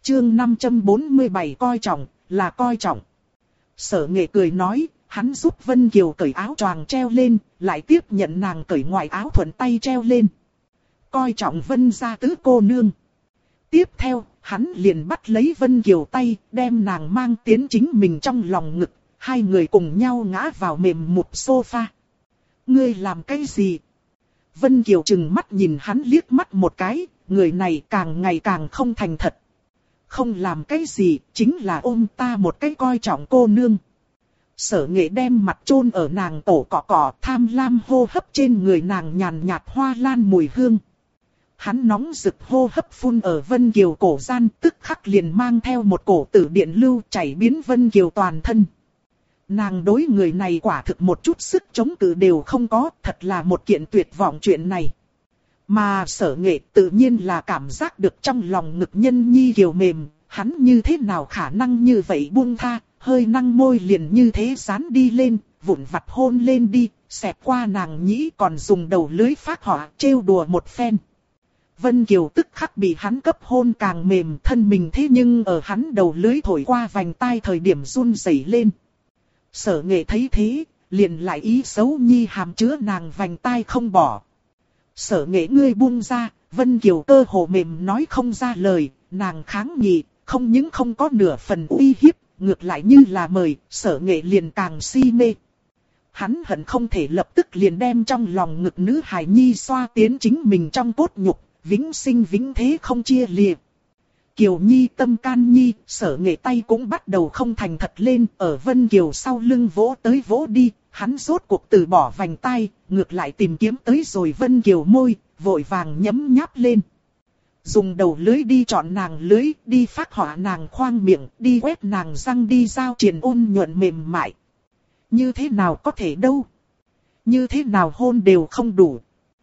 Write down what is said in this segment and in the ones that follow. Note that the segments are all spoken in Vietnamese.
Chương 547 coi trọng, là coi trọng. Sở Nghệ cười nói, hắn giúp Vân Kiều cởi áo choàng treo lên, lại tiếp nhận nàng cởi ngoài áo thuận tay treo lên. Coi trọng Vân gia tứ cô nương. Tiếp theo, hắn liền bắt lấy Vân Kiều tay, đem nàng mang tiến chính mình trong lòng ngực, hai người cùng nhau ngã vào mềm mụt sofa. Ngươi làm cái gì? Vân Kiều trừng mắt nhìn hắn liếc mắt một cái, người này càng ngày càng không thành thật. Không làm cái gì, chính là ôm ta một cái coi trọng cô nương. Sở Nghệ đem mặt chôn ở nàng tổ cọ tham lam hô hấp trên người nàng nhàn nhạt hoa lan mùi hương. Hắn nóng rực hô hấp phun ở Vân Kiều cổ gian, tức khắc liền mang theo một cổ tử điện lưu chảy biến Vân Kiều toàn thân. Nàng đối người này quả thực một chút sức chống cự đều không có, thật là một kiện tuyệt vọng chuyện này. Mà Sở Nghệ tự nhiên là cảm giác được trong lòng ngực nhân nhi kiều mềm, hắn như thế nào khả năng như vậy buông tha, hơi năng môi liền như thế dán đi lên, vụn vặt hôn lên đi, xẹt qua nàng nhĩ còn dùng đầu lưới phát họa trêu đùa một phen. Vân Kiều tức khắc bị hắn cấp hôn càng mềm, thân mình thế nhưng ở hắn đầu lưới thổi qua vành tai thời điểm run rẩy lên. Sở Nghệ thấy thế, liền lại ý xấu nhi hàm chứa nàng vành tai không bỏ. Sở Nghệ ngươi buông ra, Vân Kiều cơ hồ mềm nói không ra lời, nàng kháng nghị, không những không có nửa phần uy hiếp, ngược lại như là mời, Sở Nghệ liền càng si mê. Hắn hận không thể lập tức liền đem trong lòng ngực nữ hài nhi xoa tiến chính mình trong cốt nhục, vĩnh sinh vĩnh thế không chia lìa. Kiều Nhi tâm can nhi, Sở Nghệ tay cũng bắt đầu không thành thật lên, ở Vân Kiều sau lưng vỗ tới vỗ đi, hắn rốt cuộc từ bỏ vành tai, ngược lại tìm kiếm tới rồi Vân Kiều môi, vội vàng nhấm nháp lên. Dùng đầu lưới đi chọn nàng lưới, đi phác họa nàng khoang miệng, đi quét nàng răng, đi giao triền ôn nhuận mềm mại. Như thế nào có thể đâu? Như thế nào hôn đều không đủ.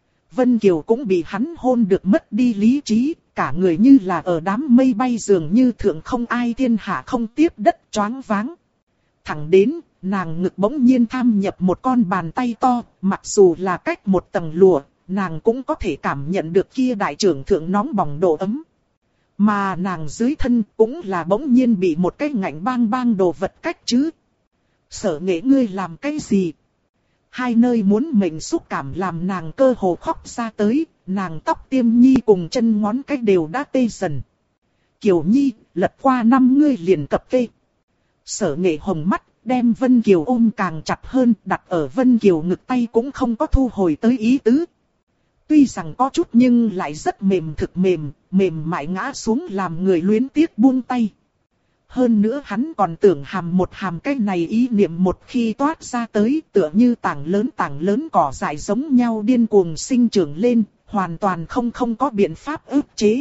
Vân Kiều cũng bị hắn hôn được mất đi lý trí, cả người như là ở đám mây bay dường như thượng không ai thiên hạ không tiếp đất choáng váng. Thẳng đến, nàng ngực bỗng nhiên tham nhập một con bàn tay to, mặc dù là cách một tầng lụa, nàng cũng có thể cảm nhận được kia đại trưởng thượng nóng bỏng độ ấm. Mà nàng dưới thân cũng là bỗng nhiên bị một cái ngạnh bang bang đồ vật cách chứ. Sở Nghệ ngươi làm cái gì? Hai nơi muốn mệnh xúc cảm làm nàng cơ hồ khóc ra tới, nàng tóc tiêm nhi cùng chân ngón cái đều đã tê dần. Kiều Nhi, lật qua năm ngươi liền cập kê. Sở Nghệ hồng mắt, đem Vân Kiều ôm càng chặt hơn, đặt ở Vân Kiều ngực tay cũng không có thu hồi tới ý tứ. Tuy rằng có chút nhưng lại rất mềm thực mềm, mềm mại ngã xuống làm người luyến tiếc buông tay. Hơn nữa hắn còn tưởng một hàm cái này ý niệm một khi toát ra tới tựa như tảng lớn cỏ dại giống nhau điên cuồng sinh trưởng lên, hoàn toàn không có biện pháp ức chế.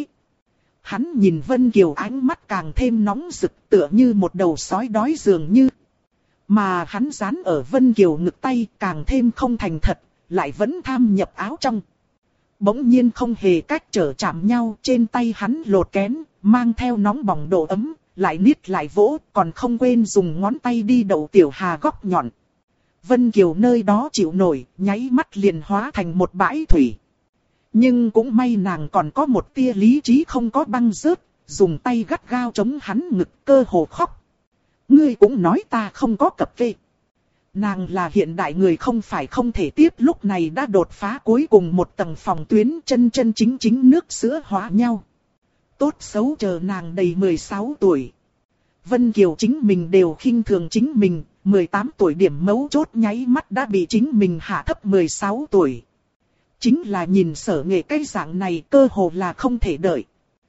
Hắn nhìn Vân Kiều ánh mắt càng thêm nóng rực tựa như một đầu sói đói dường như. Mà hắn dán ở Vân Kiều ngực tay càng thêm không thành thật, lại vẫn tham nhập áo trong. Bỗng nhiên không hề cách trở chạm nhau, trên tay hắn lột kén, mang theo nóng bỏng độ ấm, lại niết lại vỗ, còn không quên dùng ngón tay đi đậu tiểu hà góc nhọn. Vân Kiều nơi đó chịu nổi, nháy mắt liền hóa thành một bãi thủy. Nhưng cũng may nàng còn có một tia lý trí không có băng rớt, dùng tay gắt gao chống hắn ngực cơ hồ khóc. Ngươi cũng nói ta không có cập kê. Nàng là hiện đại người không phải không thể tiếp, lúc này đã đột phá cuối cùng một tầng phòng tuyến, chân chính nước sữa hóa nhau. Tốt xấu chờ nàng đầy 16 tuổi. Vân Kiều chính mình đều khinh thường chính mình, 18 tuổi điểm mấu chốt nháy mắt đã bị chính mình hạ thấp 16 tuổi. Chính là nhìn Sở Nghệ cái dạng này cơ hồ là không thể đợi.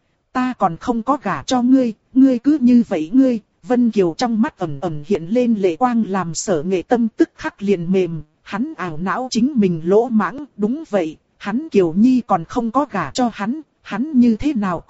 Ta còn không có gả cho ngươi, ngươi cứ như vậy ngươi. Vân Kiều trong mắt ẩn ẩn hiện lên lệ quang làm Sở Nghệ tâm tức khắc liền mềm, hắn ảo não chính mình lỗ mãng, đúng vậy, hắn Kiều Nhi còn không có gả cho hắn như thế nào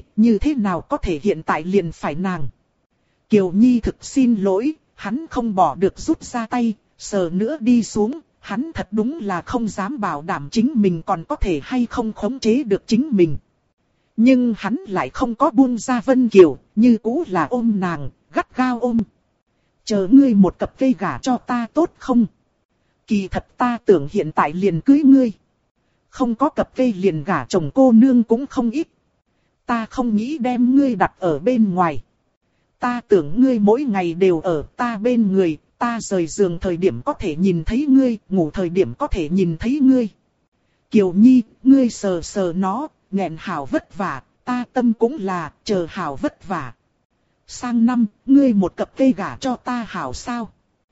có thể hiện tại liền phải nàng. Kiều Nhi thực xin lỗi, hắn không bỏ được rút ra tay, sờ nữa đi xuống, hắn thật đúng là không dám bảo đảm chính mình còn có thể hay không khống chế được chính mình. Nhưng hắn lại không có buông ra Vân Kiều, như cũ là ôm nàng, gắt gao ôm. Chờ ngươi một cặp cây gả cho ta tốt không? Kỳ thật ta tưởng hiện tại liền cưới ngươi. Không có cặp cây liền gả chồng cô nương cũng không ít. Ta không nghĩ đem ngươi đặt ở bên ngoài. Ta tưởng ngươi mỗi ngày đều ở ta bên người, ta rời giường thời điểm có thể nhìn thấy ngươi, ngủ thời điểm có thể nhìn thấy ngươi. Kiều Nhi, ngươi sờ sờ nó, nghẹn hảo vất vả, ta tâm cũng là, chờ hảo vất vả. Sang năm, ngươi một cặp cây gả cho ta hảo sao?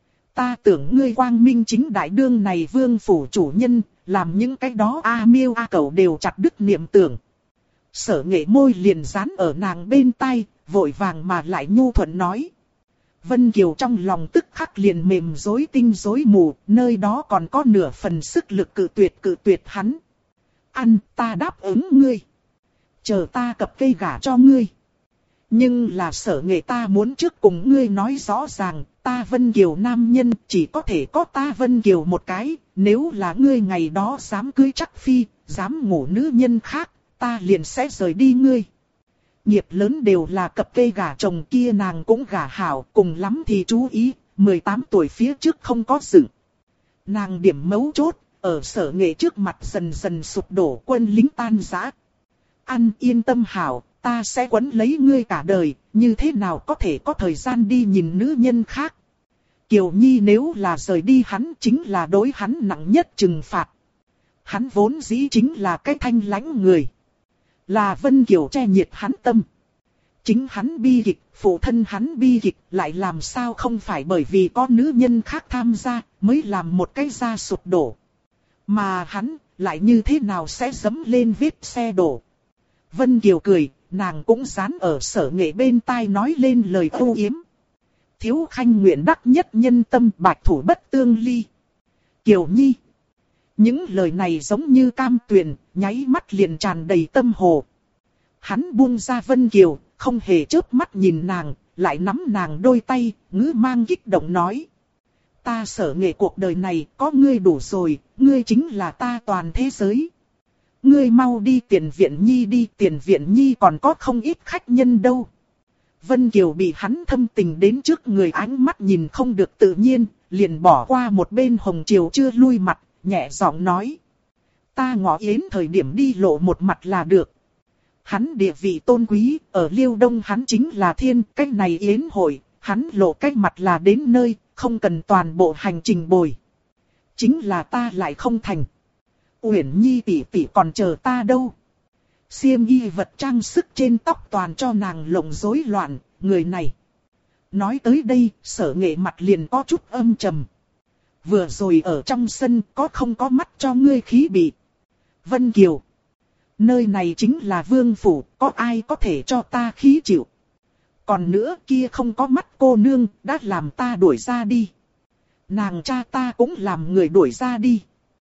Ta tưởng ngươi quang minh chính đại đương này vương phủ chủ nhân, làm những cái đó a miêu a cẩu đều chặt đứt niệm tưởng. Sở Nghệ môi liền dán ở nàng bên tai, vội vàng mà lại nhu thuận nói. Vân Kiều trong lòng tức khắc liền mềm rối tinh rối mù, nơi đó còn có nửa phần sức lực cự tuyệt hắn. Ăn, ta đáp ứng ngươi. Chờ ta cặp cây gả cho ngươi. Nhưng là Sở Nghệ, ta muốn trước cùng ngươi nói rõ ràng, ta Vân Kiều nam nhân chỉ có thể có ta Vân Kiều một cái, nếu là ngươi ngày đó dám cưới chắc phi, dám ngủ nữ nhân khác, ta liền sẽ rời đi ngươi. Nghiệp lớn đều là cặp cây gả chồng kia, nàng cũng gả hảo, cùng lắm thì chú ý, 18 tuổi phía trước không có dựng. Nàng điểm mấu chốt, ở Sở Nghệ trước mặt dần dần sụp đổ, quân lính tan rã. Ăn, yên tâm hảo, ta sẽ quấn lấy ngươi cả đời, như thế nào có thể có thời gian đi nhìn nữ nhân khác. Kiều Nhi nếu là rời đi hắn chính là đối hắn nặng nhất trừng phạt. Hắn vốn dĩ chính là cái thanh lãnh người. Là Vân Kiều che nhiệt hắn tâm. Chính hắn bi kịch, phụ thân hắn bi kịch, lại làm sao không phải bởi vì có nữ nhân khác tham gia, mới làm một cái gia sụp đổ. Mà hắn, lại như thế nào sẽ dẫm lên vết xe đổ. Vân Kiều cười, nàng cũng dán ở Sở Nghệ bên tai nói lên lời âu yếm. Thiếu khanh nguyện đắc nhất nhân tâm, bạch thủ bất tương ly. Kiều Nhi. Những lời này giống như cam tuyền, nháy mắt liền tràn đầy tâm hồ. Hắn buông ra Vân Kiều, không hề chớp mắt nhìn nàng, lại nắm nàng đôi tay, ngữ mang kích động nói. Ta Sở Nghệ cuộc đời này có ngươi đủ rồi, ngươi chính là ta toàn thế giới. Ngươi mau đi Tiền Viện Nhi đi, Tiền Viện Nhi còn có không ít khách nhân đâu. Vân Kiều bị hắn thâm tình đến trước người, ánh mắt nhìn không được tự nhiên, liền bỏ qua một bên hồng chiều chưa lui mặt, nhẹ giọng nói. Ta ngọ yến thời điểm đi lộ một mặt là được. Hắn địa vị tôn quý, ở Liêu Đông hắn chính là thiên, cách này yến hội, hắn lộ cách mặt là đến nơi, không cần toàn bộ hành trình bồi. Chính là ta lại không thành. Uyển Nhi tỷ tỷ còn chờ ta đâu. Xiêm y vật trang sức trên tóc toàn cho nàng lộng rối loạn, người này. Nói tới đây, Sở Nghệ mặt liền có chút âm trầm. Vừa rồi ở trong sân có không có mắt cho ngươi khí bị. Vân Kiều. Nơi này chính là vương phủ, có ai có thể cho ta khí chịu. Còn nữa kia không có mắt cô nương, đã làm ta đuổi ra đi. Nàng cha ta cũng làm người đuổi ra đi.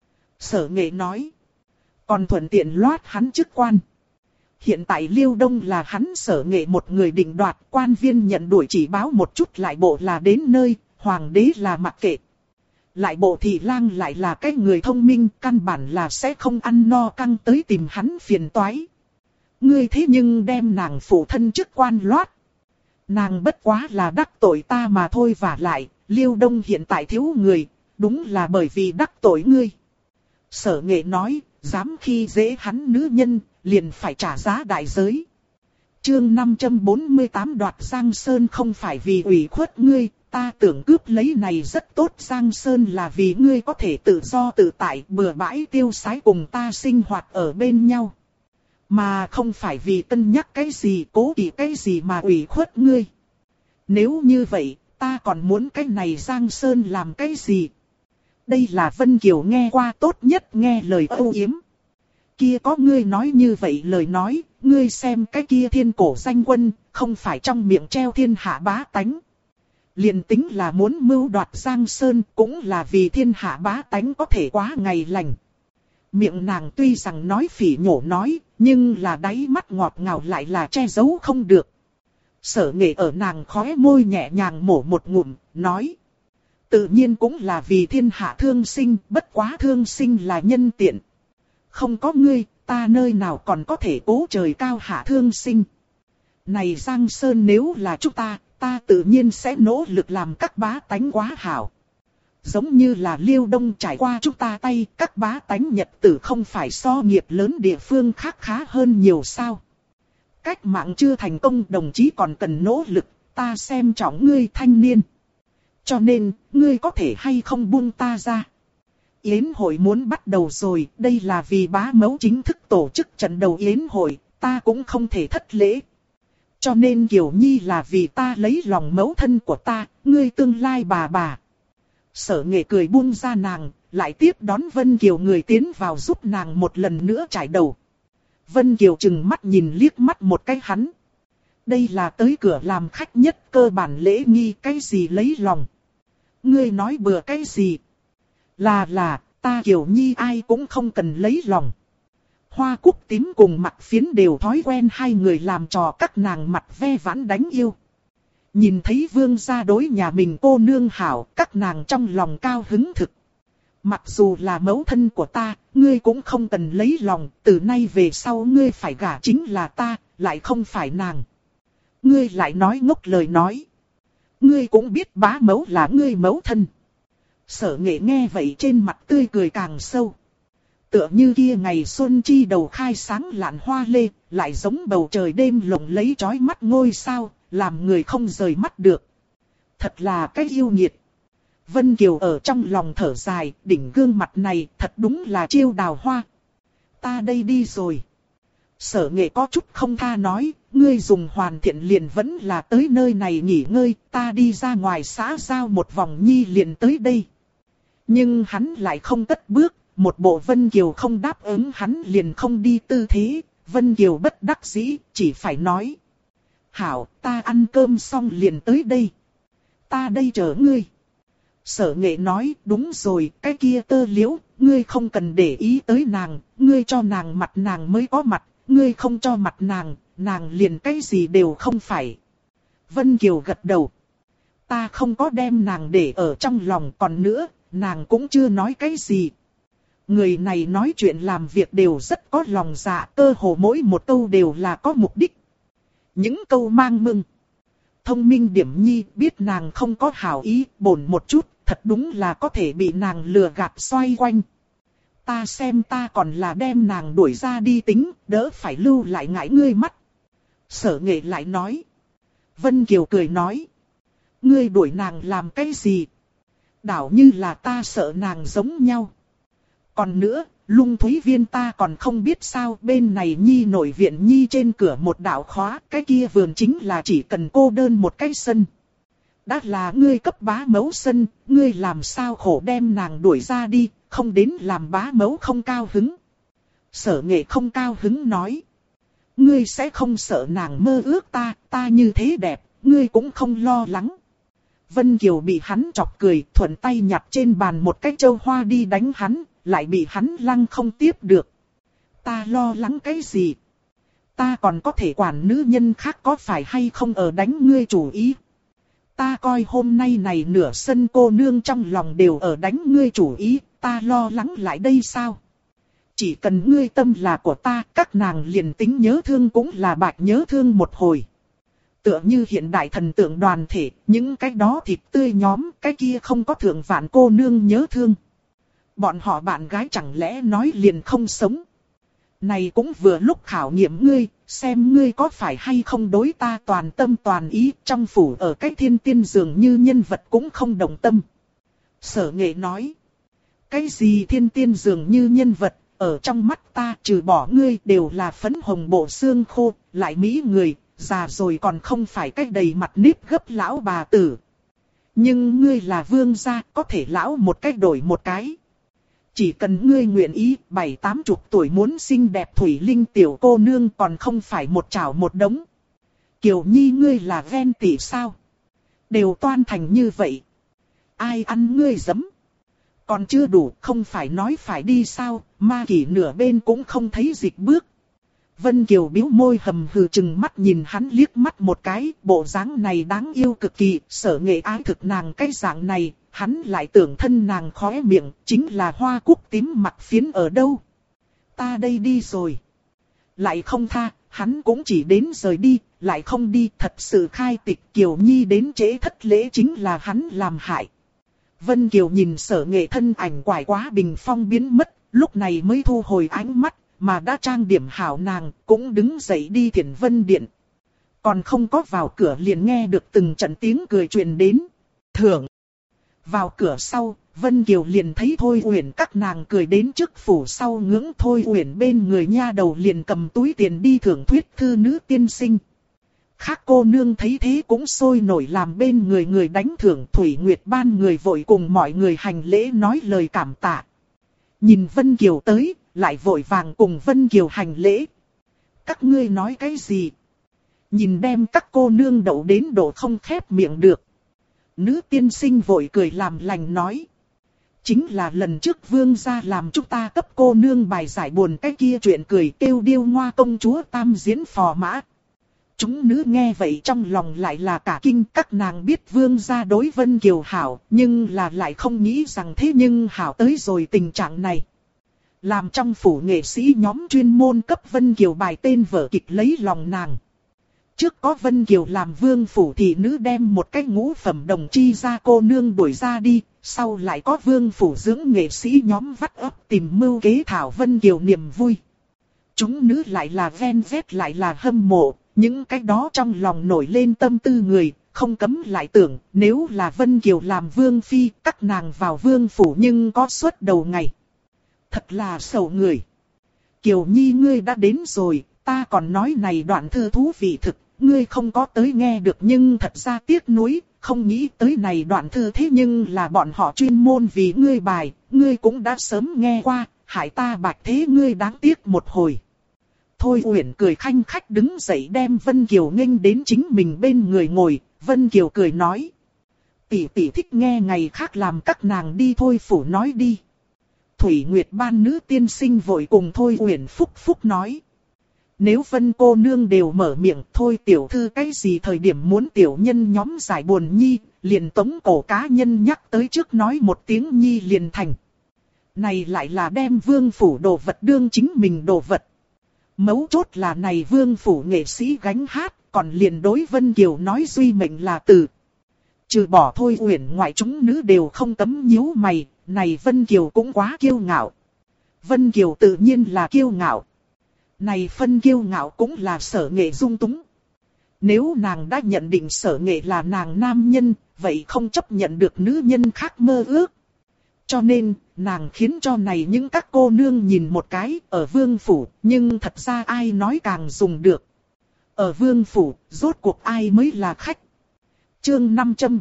Sở Nghệ nói. Còn thuận tiện loát hắn chức quan. Hiện tại Liêu Đông là hắn Sở Nghệ một người định đoạt, quan viên nhận đuổi chỉ báo một chút lại bộ là đến nơi, hoàng đế là mặc kệ. Lại bộ thị lang lại là cái người thông minh, căn bản là sẽ không ăn no căng tới tìm hắn phiền toái. Ngươi thế nhưng đem nàng phụ thân chức quan loát. Nàng bất quá là đắc tội ta mà thôi, và lại, Liêu Đông hiện tại thiếu người, đúng là bởi vì đắc tội ngươi. Sở Nghệ nói, dám khi dễ hắn nữ nhân, liền phải trả giá đại giới. Chương 548 đoạt Giang Sơn không phải vì ủy khuất ngươi, ta tưởng cướp lấy này rất tốt. Giang Sơn là vì ngươi có thể tự do tự tại bừa bãi tiêu sái cùng ta sinh hoạt ở bên nhau. Mà không phải vì cân nhắc cái gì cố kỵ cái gì mà ủy khuất ngươi. Nếu như vậy, ta còn muốn cái này Giang Sơn làm cái gì? Đây là Vân Kiều nghe qua tốt nhất nghe lời âu yếm. Kia có ngươi nói như vậy lời nói, ngươi xem cái kia thiên cổ danh quân, không phải trong miệng treo thiên hạ bá tánh. Liền tính là muốn mưu đoạt Giang Sơn cũng là vì thiên hạ bá tánh có thể quá ngày lành. Miệng nàng tuy rằng nói phỉ nhổ nói, nhưng là đáy mắt ngọt ngào lại là che giấu không được. Sở Nghệ ở nàng khóe môi nhẹ nhàng mổ một ngụm, nói. Tự nhiên cũng là vì thiên hạ thương sinh, bất quá thương sinh là nhân tiện. Không có ngươi, ta nơi nào còn có thể cố trời cao hạ thương sinh. Này Giang Sơn nếu là chúng ta tự nhiên sẽ nỗ lực làm các bá tánh quá hảo. Giống như là Liêu Đông trải qua chúng ta tay, các bá tánh nhật tử không phải so nghiệp lớn địa phương khác khá hơn nhiều sao. Cách mạng chưa thành công, đồng chí còn cần nỗ lực, ta xem trọng ngươi thanh niên. Cho nên, ngươi có thể hay không buông ta ra. Yến hội muốn bắt đầu rồi, đây là vì bá mẫu chính thức tổ chức trận đầu yến hội, ta cũng không thể thất lễ. Cho nên Kiều Nhi là vì ta lấy lòng mẫu thân của ta, ngươi tương lai bà. Sở Nghệ cười buông ra nàng, lại tiếp đón Vân Kiều người tiến vào giúp nàng một lần nữa trải đầu. Vân Kiều chừng mắt nhìn liếc mắt một cái hắn. Đây là tới cửa làm khách nhất cơ bản lễ nghi, cái gì lấy lòng. Ngươi nói bừa cái gì? Là, ta Kiều Nhi ai cũng không cần lấy lòng. Hoa Cúc Tím cùng Mặt Phiến đều thói quen hai người làm trò các nàng mặt ve vãn đánh yêu. Nhìn thấy vương gia đối nhà mình cô nương hảo, các nàng trong lòng cao hứng thực. Mặc dù là mẫu thân của ta, ngươi cũng không cần lấy lòng, từ nay về sau ngươi phải gả chính là ta, lại không phải nàng. Ngươi lại nói ngốc lời nói. Ngươi cũng biết bá mẫu là ngươi mẫu thân. Sở Nghệ nghe vậy trên mặt tươi cười càng sâu. Tựa như kia ngày xuân chi đầu khai sáng lạn hoa lê, lại giống bầu trời đêm lộng lấy chói mắt ngôi sao, làm người không rời mắt được. Thật là cái yêu nghiệt. Vân Kiều ở trong lòng thở dài, đỉnh gương mặt này thật đúng là chiêu đào hoa. Ta đây đi rồi. Sở Nghệ có chút không tha nói, ngươi dùng hoàn thiện liền vẫn là tới nơi này nghỉ ngơi, ta đi ra ngoài xã giao một vòng nhi liền tới đây. Nhưng hắn lại không cất bước, một bộ Vân Kiều không đáp ứng hắn liền không đi tư thế, Vân Kiều bất đắc dĩ, chỉ phải nói. Hảo, ta ăn cơm xong liền tới đây. Ta đây chờ ngươi. Sở Nghệ nói, đúng rồi, cái kia Tơ Liễu, ngươi không cần để ý tới nàng, ngươi cho nàng mặt nàng mới có mặt, ngươi không cho mặt nàng, nàng liền cái gì đều không phải. Vân Kiều gật đầu. Ta không có đem nàng để ở trong lòng, còn nữa, nàng cũng chưa nói cái gì. Người này nói chuyện làm việc đều rất có lòng dạ, cơ hồ mỗi một câu đều là có mục đích. Những câu mang mừng. Thông minh điểm nhi, biết nàng không có hảo ý, bổn một chút, thật đúng là có thể bị nàng lừa gạt xoay quanh. Ta xem ta còn là đem nàng đuổi ra đi tính, đỡ phải lưu lại ngại ngươi mắt. Sở Nghệ lại nói. Vân Kiều cười nói. Ngươi đuổi nàng làm cái gì? Đảo như là ta sợ nàng giống nhau. Còn nữa, Lung Thúy Viên ta còn không biết sao, bên này Nhi nội viện Nhi trên cửa một đạo khóa, cái kia vườn chính là chỉ cần cô đơn một cái sân. Đã là ngươi cấp bá mẫu sân, ngươi làm sao khổ đem nàng đuổi ra đi, không đến làm bá mẫu không cao hứng. Sở Nghệ không cao hứng nói. Ngươi sẽ không sợ nàng mơ ước ta như thế đẹp, ngươi cũng không lo lắng. Vân Kiều bị hắn chọc cười, thuận tay nhặt trên bàn một cái châu hoa đi đánh hắn, lại bị hắn lăng không tiếp được. Ta lo lắng cái gì? Ta còn có thể quản nữ nhân khác có phải hay không ở đánh ngươi chủ ý. Ta coi hôm nay này nửa sân cô nương trong lòng đều ở đánh ngươi chủ ý, ta lo lắng lại đây sao? Chỉ cần ngươi tâm là của ta, các nàng liền tính nhớ thương cũng là bạch nhớ thương một hồi. Tựa như hiện đại thần tượng đoàn thể, những cái đó thịt tươi nhóm, cái kia không có thượng vạn cô nương nhớ thương. Bọn họ bạn gái chẳng lẽ nói liền không sống. Này cũng vừa lúc khảo nghiệm ngươi, xem ngươi có phải hay không đối ta toàn tâm toàn ý, trong phủ ở cái thiên tiên dường như nhân vật cũng không đồng tâm. Sở Nghệ nói, cái gì thiên tiên dường như nhân vật, ở trong mắt ta trừ bỏ ngươi đều là phấn hồng bộ xương khô, lại mỹ người, già rồi còn không phải cái đầy mặt nếp gấp lão bà tử. Nhưng ngươi là vương gia, có thể lão một cách đổi một cái. Chỉ cần ngươi nguyện ý, 7-80 tuổi muốn xinh đẹp thủy linh tiểu cô nương còn không phải một chảo một đống. Kiều Nhi ngươi là ven tỉ sao? Đều toan thành như vậy. Ai ăn ngươi giấm? Còn chưa đủ, không phải nói phải đi sao, ma kỷ nửa bên cũng không thấy dịch bước. Vân Kiều bĩu môi hầm hừ chừng mắt nhìn hắn liếc mắt một cái, bộ dáng này đáng yêu cực kỳ, Sở Nghệ ái thực nàng cái dạng này, hắn lại tưởng thân nàng khóe miệng, chính là Hoa Cúc Tím Mặt Phiến ở đâu. Ta đây đi rồi. Lại không tha, hắn cũng chỉ đến rời đi, lại không đi, thật sự khai tịch Kiều Nhi đến trễ thất lễ chính là hắn làm hại. Vân Kiều nhìn Sở Nghệ thân ảnh quải quá bình phong biến mất, lúc này mới thu hồi ánh mắt. mà đã trang điểm hảo nàng, cũng đứng dậy đi Thiển Vân Điện. Còn không có vào cửa liền nghe được từng trận tiếng cười truyền đến. Thưởng! Vào cửa sau, Vân Kiều liền thấy Thôi Uyển các nàng cười đến trước phủ sau ngưỡng. Thôi Uyển bên người nha đầu liền cầm túi tiền đi thưởng thuyết thư nữ tiên sinh. Khác cô nương thấy thế cũng sôi nổi làm bên người người đánh thưởng. Thủy Nguyệt ban người vội cùng mọi người hành lễ nói lời cảm tạ. Nhìn Vân Kiều tới, lại vội vàng cùng Vân Kiều hành lễ. Các ngươi nói cái gì? Nhìn đem các cô nương đậu đến độ không khép miệng được. Nữ tiên sinh vội cười làm lành nói. Chính là lần trước vương gia làm chúng ta cấp cô nương bài giải buồn cái kia chuyện cười kêu điêu ngoa công chúa tam diễn phò mã. Chúng nữ nghe vậy trong lòng lại là cả kinh. Các nàng biết vương gia đối Vân Kiều hảo, nhưng là lại không nghĩ rằng thế nhưng hảo tới rồi tình trạng này. Làm trong phủ nghệ sĩ nhóm chuyên môn cấp Vân Kiều bài tên vở kịch lấy lòng nàng. Trước có Vân Kiều làm vương phủ thị nữ đem một cái ngũ phẩm đồng chi ra cô nương đuổi ra đi. Sau lại có vương phủ dưỡng nghệ sĩ nhóm vắt ấp tìm mưu kế thảo Vân Kiều niềm vui. Chúng nữ lại là ven vét lại là hâm mộ. Những cái đó trong lòng nổi lên tâm tư người, không cấm lại tưởng nếu là Vân Kiều làm vương phi, các nàng vào vương phủ nhưng có suốt đầu ngày. Thật là sầu người. Kiều Nhi ngươi đã đến rồi, ta còn nói này đoạn thư thú vị thực, ngươi không có tới nghe được nhưng thật ra tiếc nuối, không nghĩ tới này đoạn thư thế nhưng là bọn họ chuyên môn vì ngươi bài, ngươi cũng đã sớm nghe qua, hại ta bạch thế ngươi đáng tiếc một hồi. Thôi Uyển cười khanh khách đứng dậy đem Vân Kiều nghênh đến chính mình bên người ngồi, Vân Kiều cười nói. Tỷ tỷ thích nghe ngày khác làm các nàng đi thôi phủ nói đi. Thủy Nguyệt ban nữ tiên sinh vội cùng Thôi Uyển phúc phúc nói. Nếu Vân cô nương đều mở miệng thôi tiểu thư cái gì thời điểm muốn tiểu nhân nhóm giải buồn nhi, liền tống cổ cá nhân nhắc tới trước nói một tiếng nhi liền thành. Này lại là đem vương phủ đồ vật đương chính mình đồ vật. Mấu chốt là này vương phủ nghệ sĩ gánh hát, còn liền đối Vân Kiều nói duy mệnh là từ. Trừ bỏ Thôi Uyển ngoại chúng nữ đều không cấm nhíu mày, này Vân Kiều cũng quá kiêu ngạo. Vân Kiều tự nhiên là kiêu ngạo. Này phân kiêu ngạo cũng là Sở Nghệ dung túng. Nếu nàng đã nhận định Sở Nghệ là nàng nam nhân, vậy không chấp nhận được nữ nhân khác mơ ước. Cho nên, nàng khiến cho này những các cô nương nhìn một cái ở vương phủ, nhưng thật ra ai nói càng dùng được. Ở vương phủ, rốt cuộc ai mới là khách. Chương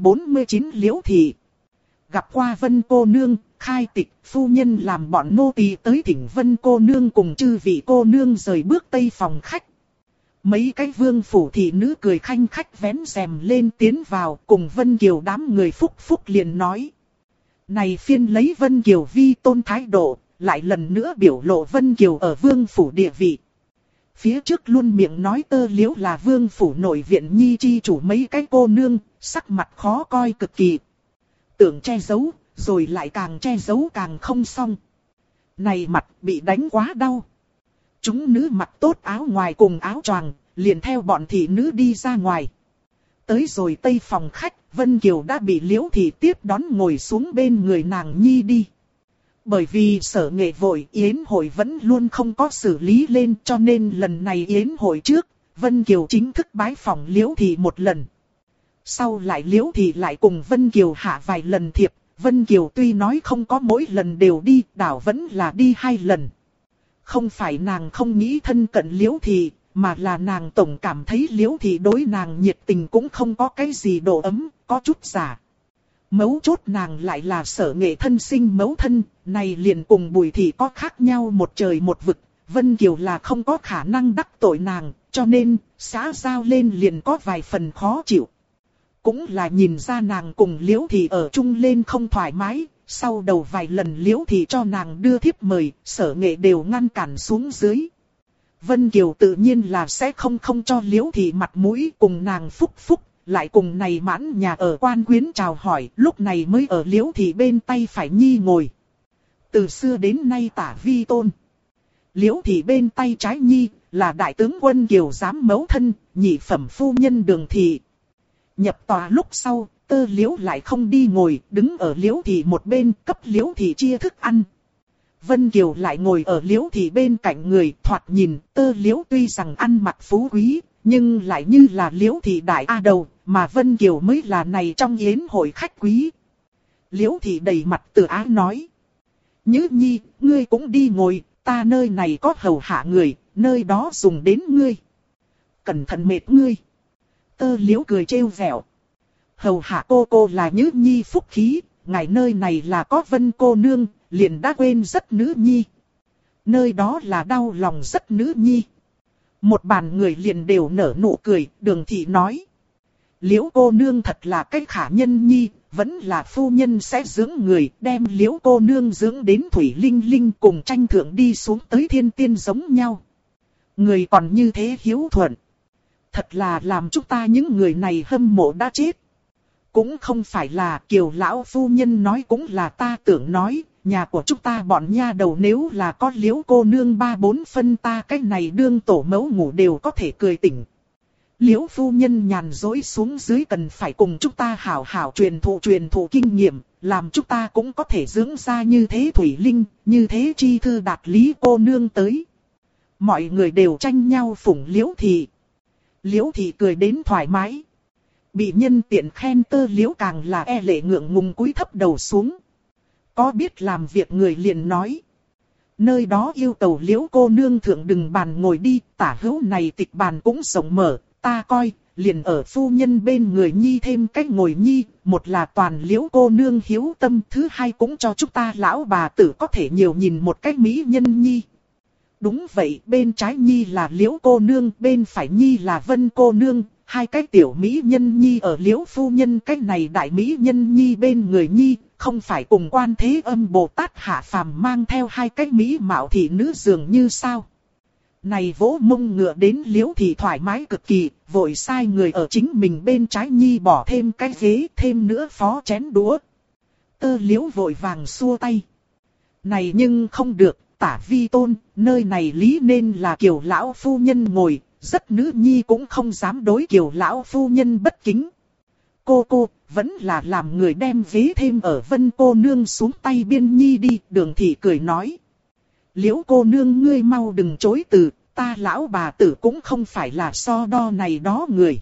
549 Liễu Thị. Gặp qua Vân cô nương, khai tịch, phu nhân làm bọn nô tỳ tới thỉnh Vân cô nương cùng chư vị cô nương rời bước tây phòng khách. Mấy cái vương phủ thị nữ cười khanh khách vén rèm lên tiến vào cùng Vân Kiều đám người phúc phúc liền nói. Này phiên lấy Vân Kiều vi tôn thái độ, lại lần nữa biểu lộ Vân Kiều ở vương phủ địa vị. Phía trước luôn miệng nói tơ liễu là vương phủ nội viện nhi chi chủ mấy cái cô nương, sắc mặt khó coi cực kỳ. Tưởng che giấu, rồi lại càng che giấu càng không xong. Này mặt bị đánh quá đau. Chúng nữ mặc tốt áo ngoài cùng áo choàng, liền theo bọn thị nữ đi ra ngoài. Tới rồi tây phòng khách, Vân Kiều đã bị Liễu Thị tiếp đón ngồi xuống bên người nàng nhi đi. Bởi vì Sở Nghệ vội yến hội vẫn luôn không có xử lý lên cho nên lần này yến hội trước, Vân Kiều chính thức bái phỏng Liễu Thị một lần. Sau lại Liễu Thị lại cùng Vân Kiều hạ vài lần thiệp, Vân Kiều tuy nói không có mỗi lần đều đi, đảo vẫn là đi 2 lần. Không phải nàng không nghĩ thân cận Liễu Thị, mà là nàng tổng cảm thấy Liễu Thị đối nàng nhiệt tình cũng không có cái gì độ ấm, có chút giả. Mấu chốt nàng lại là Sở Nghệ thân sinh mẫu thân, này liền cùng Bùi Thị có khác nhau một trời một vực. Vân Kiều là không có khả năng đắc tội nàng, cho nên xã giao lên liền có vài phần khó chịu. Cũng là nhìn ra nàng cùng Liễu Thị ở chung lên không thoải mái, sau đầu vài lần Liễu Thị cho nàng đưa thiếp mời, Sở Nghệ đều ngăn cản xuống dưới. Vân Kiều tự nhiên là sẽ không cho Liễu Thị mặt mũi cùng nàng phúc phúc, lại cùng này mãn nhà ở quan quyến chào hỏi, lúc này mới ở Liễu Thị bên tay phải nhi ngồi. Từ xưa đến nay tả vi tôn. Liễu Thị bên tay trái nhi là đại tướng quân Kiều giám mẫu thân, nhị phẩm phu nhân Đường Thị. Nhập tòa lúc sau, Tơ Liễu lại không đi ngồi, đứng ở Liễu Thị một bên cấp Liễu Thị chia thức ăn. Vân Kiều lại ngồi ở Liễu Thị bên cạnh người, thoạt nhìn Tơ Liễu tuy rằng ăn mặc phú quý, nhưng lại như là Liễu Thị đại a đầu, mà Vân Kiều mới là này trong yến hội khách quý. Liễu Thị đầy mặt từ ái nói. Nhữ nhi, ngươi cũng đi ngồi, ta nơi này có hầu hạ người, nơi đó dùng đến ngươi. Cẩn thận mệt ngươi. Tơ Liễu cười trêu vẻo. Hầu hạ cô là Nhữ nhi phúc khí, ngài nơi này là có Vân cô nương, liền đã quên rất nữ nhi. Nơi đó là đau lòng rất nữ nhi. Một bàn người liền đều nở nụ cười, Đường Thị nói. Liễu cô nương thật là cái khả nhân nhi, vẫn là phu nhân sẽ dưỡng người, đem Liễu cô nương dưỡng đến Thủy Linh Linh cùng tranh thượng đi xuống tới thiên tiên giống nhau. Người còn như thế hiếu thuận. Thật là làm chúng ta những người này hâm mộ đã chết. Cũng không phải là Kiều lão phu nhân nói, cũng là ta tưởng nói, nhà của chúng ta bọn nha đầu nếu là có Liễu cô nương 3-4 phân, ta cái này đương tổ mẫu ngủ đều có thể cười tỉnh. Liễu phu nhân nhàn dối xuống dưới cần phải cùng chúng ta hảo hảo truyền thụ kinh nghiệm, làm chúng ta cũng có thể dưỡng ra như thế Thủy Linh, như thế chi thư đạt lý cô nương tới. Mọi người đều tranh nhau phụng Liễu Thị. Liễu Thị cười đến thoải mái. Bị nhân tiện khen Tơ Liễu càng là e lệ ngượng ngùng cúi thấp đầu xuống. Có biết làm việc người liền nói. Nơi đó yêu cầu Liễu cô nương thượng đừng bàn ngồi đi, tả hữu này tịch bàn cũng rộng mở, ta coi, liền ở phu nhân bên người nhi thêm cách ngồi nhi, một là toàn Liễu cô nương hiếu tâm, thứ hai cũng cho chúng ta lão bà tử có thể nhiều nhìn một cách mỹ nhân nhi. Đúng vậy, bên trái nhi là Liễu cô nương, bên phải nhi là Vân cô nương, hai cái tiểu mỹ nhân nhi ở Liễu phu nhân cách này đại mỹ nhân nhi bên người nhi, không phải cùng Quan Thế Âm Bồ Tát hạ phàm mang theo hai cái mỹ mạo thị nữ dường như sao. Này vỗ mông ngựa đến Liễu Thị thoải mái cực kỳ, vội sai người ở chính mình bên trái nhi bỏ thêm cái ghế, thêm nữa phó chén đũa. Tơ Liễu vội vàng xua tay. Này nhưng không được, tả vi tôn, nơi này lý nên là Kiều lão phu nhân ngồi, rất nữ nhi cũng không dám đối Kiều lão phu nhân bất kính. Cô, vẫn là làm người đem ghế thêm ở Vân cô nương xuống tay biên nhi đi, Đường Thị cười nói. Liễu cô nương ngươi mau đừng chối từ, ta lão bà tử cũng không phải là so đo này đó người.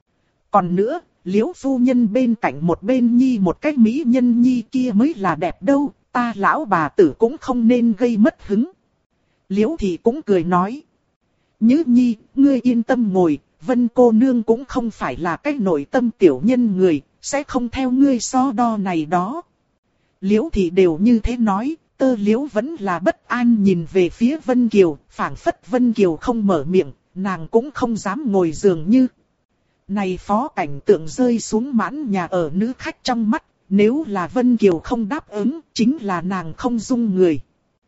Còn nữa, Liễu phu nhân bên cạnh một bên nhi một cái mỹ nhân nhi kia mới là đẹp đâu, ta lão bà tử cũng không nên gây mất hứng. Liễu Thị cũng cười nói. Nhữ nhi, ngươi yên tâm ngồi, Vân cô nương cũng không phải là cái nội tâm tiểu nhân người, sẽ không theo ngươi so đo này đó. Liễu Thị đều như thế nói, Tơ Liễu vẫn là bất an nhìn về phía Vân Kiều, phảng phất Vân Kiều không mở miệng, nàng cũng không dám ngồi dường như. Này phó cảnh tượng rơi xuống mãn nhà ở nữ khách trong mắt, nếu là Vân Kiều không đáp ứng, chính là nàng không dung người.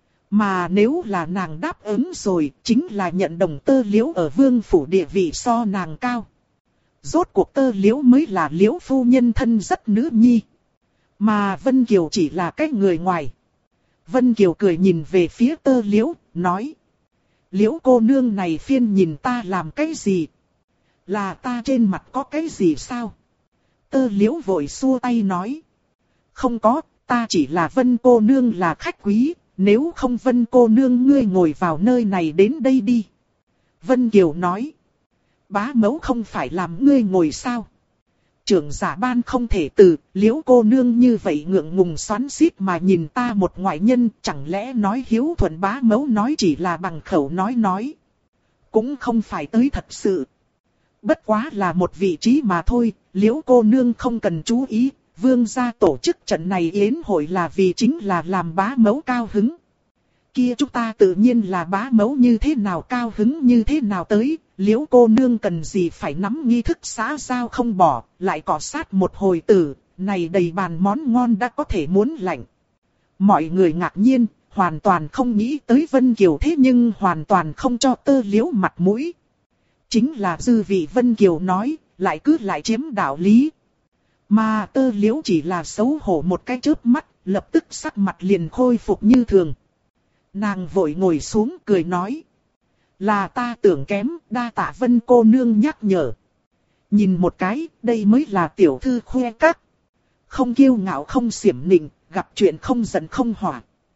Mà nếu là nàng đáp ứng rồi, chính là nhận đồng Tơ Liễu ở vương phủ địa vị so nàng cao. Rốt cuộc Tơ Liễu mới là Liễu phu nhân thân rất nữ nhi. Mà Vân Kiều chỉ là cái người ngoài. Vân Kiều cười nhìn về phía Tơ Liễu, nói. Liễu cô nương này phiên nhìn ta làm cái gì? Là ta trên mặt có cái gì sao? Tơ Liễu vội xua tay nói. Không có, ta chỉ là Vân cô nương là khách quý, nếu không Vân cô nương ngươi ngồi vào nơi này đến đây đi. Vân Kiều nói. Bá mẫu không phải làm ngươi ngồi sao? Trưởng giả ban không thể từ, Liễu cô nương như vậy ngượng ngùng xoắn xít mà nhìn ta một ngoại nhân, chẳng lẽ nói hiếu thuận bá mẫu nói chỉ là bằng khẩu nói. Cũng không phải tới thật sự. Bất quá là một vị trí mà thôi, Liễu cô nương không cần chú ý, vương gia tổ chức trận này yến hội là vì chính là làm bá mẫu cao hứng. Kia chúng ta tự nhiên là bá mẫu như thế nào cao hứng như thế nào tới, Liễu cô nương cần gì phải nắm nghi thức xã giao không bỏ, lại cọ sát một hồi tử, này đầy bàn món ngon đã có thể muốn lạnh. Mọi người ngạc nhiên, hoàn toàn không nghĩ tới Vân Kiều thế nhưng hoàn toàn không cho Tơ Liễu mặt mũi. Chính là dư vị Vân Kiều nói, lại cứ lại chiếm đạo lý. Mà Tơ Liễu chỉ là xấu hổ một cái chớp mắt, lập tức sắc mặt liền khôi phục như thường. Nàng vội ngồi xuống cười nói. Là ta tưởng kém, đa tạ Vân cô nương nhắc nhở. Nhìn một cái, đây mới là tiểu thư khoe các. Không kiêu ngạo không xiểm nịnh, gặp chuyện không giận không hỏa.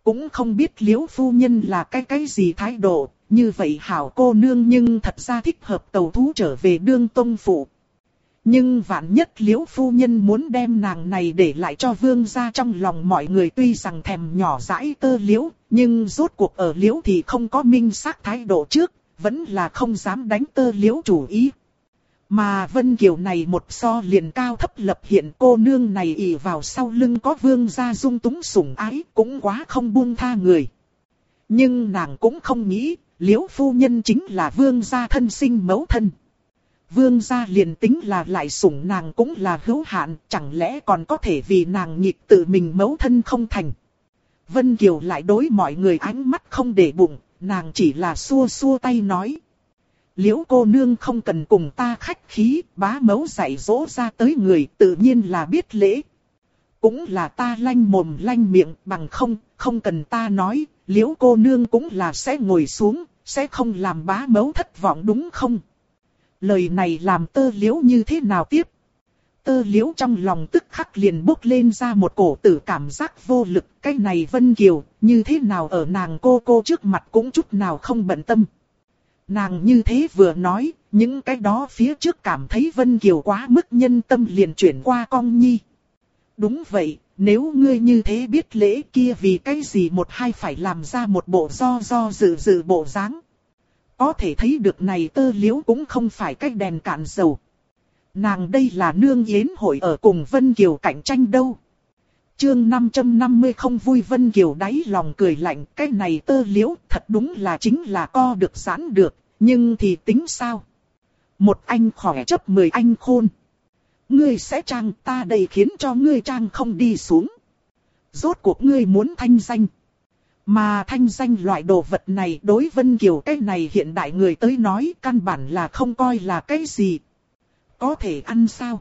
Cũng không biết Liễu phu nhân là cái gì thái độ, như vậy hảo cô nương nhưng thật ra thích hợp tàu thú trở về đương tông phụ. Nhưng vạn nhất Liễu phu nhân muốn đem nàng này để lại cho vương gia, trong lòng mọi người tuy rằng thèm nhỏ dãi Tơ Liễu, nhưng rốt cuộc ở Liễu thì không có minh xác thái độ trước, vẫn là không dám đánh Tơ Liễu chủ ý. Mà Vân Kiều này một so liền cao thấp lập hiện, cô nương này ỷ vào sau lưng có vương gia dung túng sủng ái, cũng quá không buông tha người. Nhưng nàng cũng không nghĩ, Liễu phu nhân chính là vương gia thân sinh mẫu thân. Vương gia liền tính là lại sủng nàng cũng là hữu hạn, chẳng lẽ còn có thể vì nàng nhịp tự mình mẫu thân không thành. Vân Kiều lại đối mọi người ánh mắt không để bụng, nàng chỉ là xua xua tay nói. Liễu cô nương không cần cùng ta khách khí, bá mẫu dạy dỗ ra tới người tự nhiên là biết lễ. Cũng là ta lanh mồm lanh miệng, bằng không cần ta nói, Liễu cô nương cũng là sẽ ngồi xuống, sẽ không làm bá mẫu thất vọng đúng không? Lời này làm Tơ Liễu như thế nào tiếp? Tơ Liễu trong lòng tức khắc liền bốc lên ra một cổ tử cảm giác vô lực, cái này Vân Kiều, như thế nào ở nàng cô trước mặt cũng chút nào không bận tâm. Nàng như thế vừa nói, những cái đó phía trước cảm thấy Vân Kiều quá mức nhân tâm liền chuyển qua Cong Nhi. Đúng vậy, nếu ngươi như thế biết lễ kia vì cái gì một hai phải làm ra một bộ do dự bộ dáng. Có thể thấy được này Tơ Liễu cũng không phải cái đèn cạn dầu. Nàng đây là nương yến hội ở cùng Vân Kiều cạnh tranh đâu. Chương 550 không vui. Vân Kiều đáy lòng cười lạnh, cái này Tơ Liễu thật đúng là chính là co được giãn được, nhưng thì tính sao? Một anh khỏe chấp 10 anh khôn. Ngươi sẽ trang, ta đây khiến cho ngươi trang không đi xuống. Rốt cuộc ngươi muốn thanh danh. Mà thanh danh loại đồ vật này đối Vân Kiều cái này hiện đại người tới nói căn bản là không coi là cái gì. Có thể ăn sao?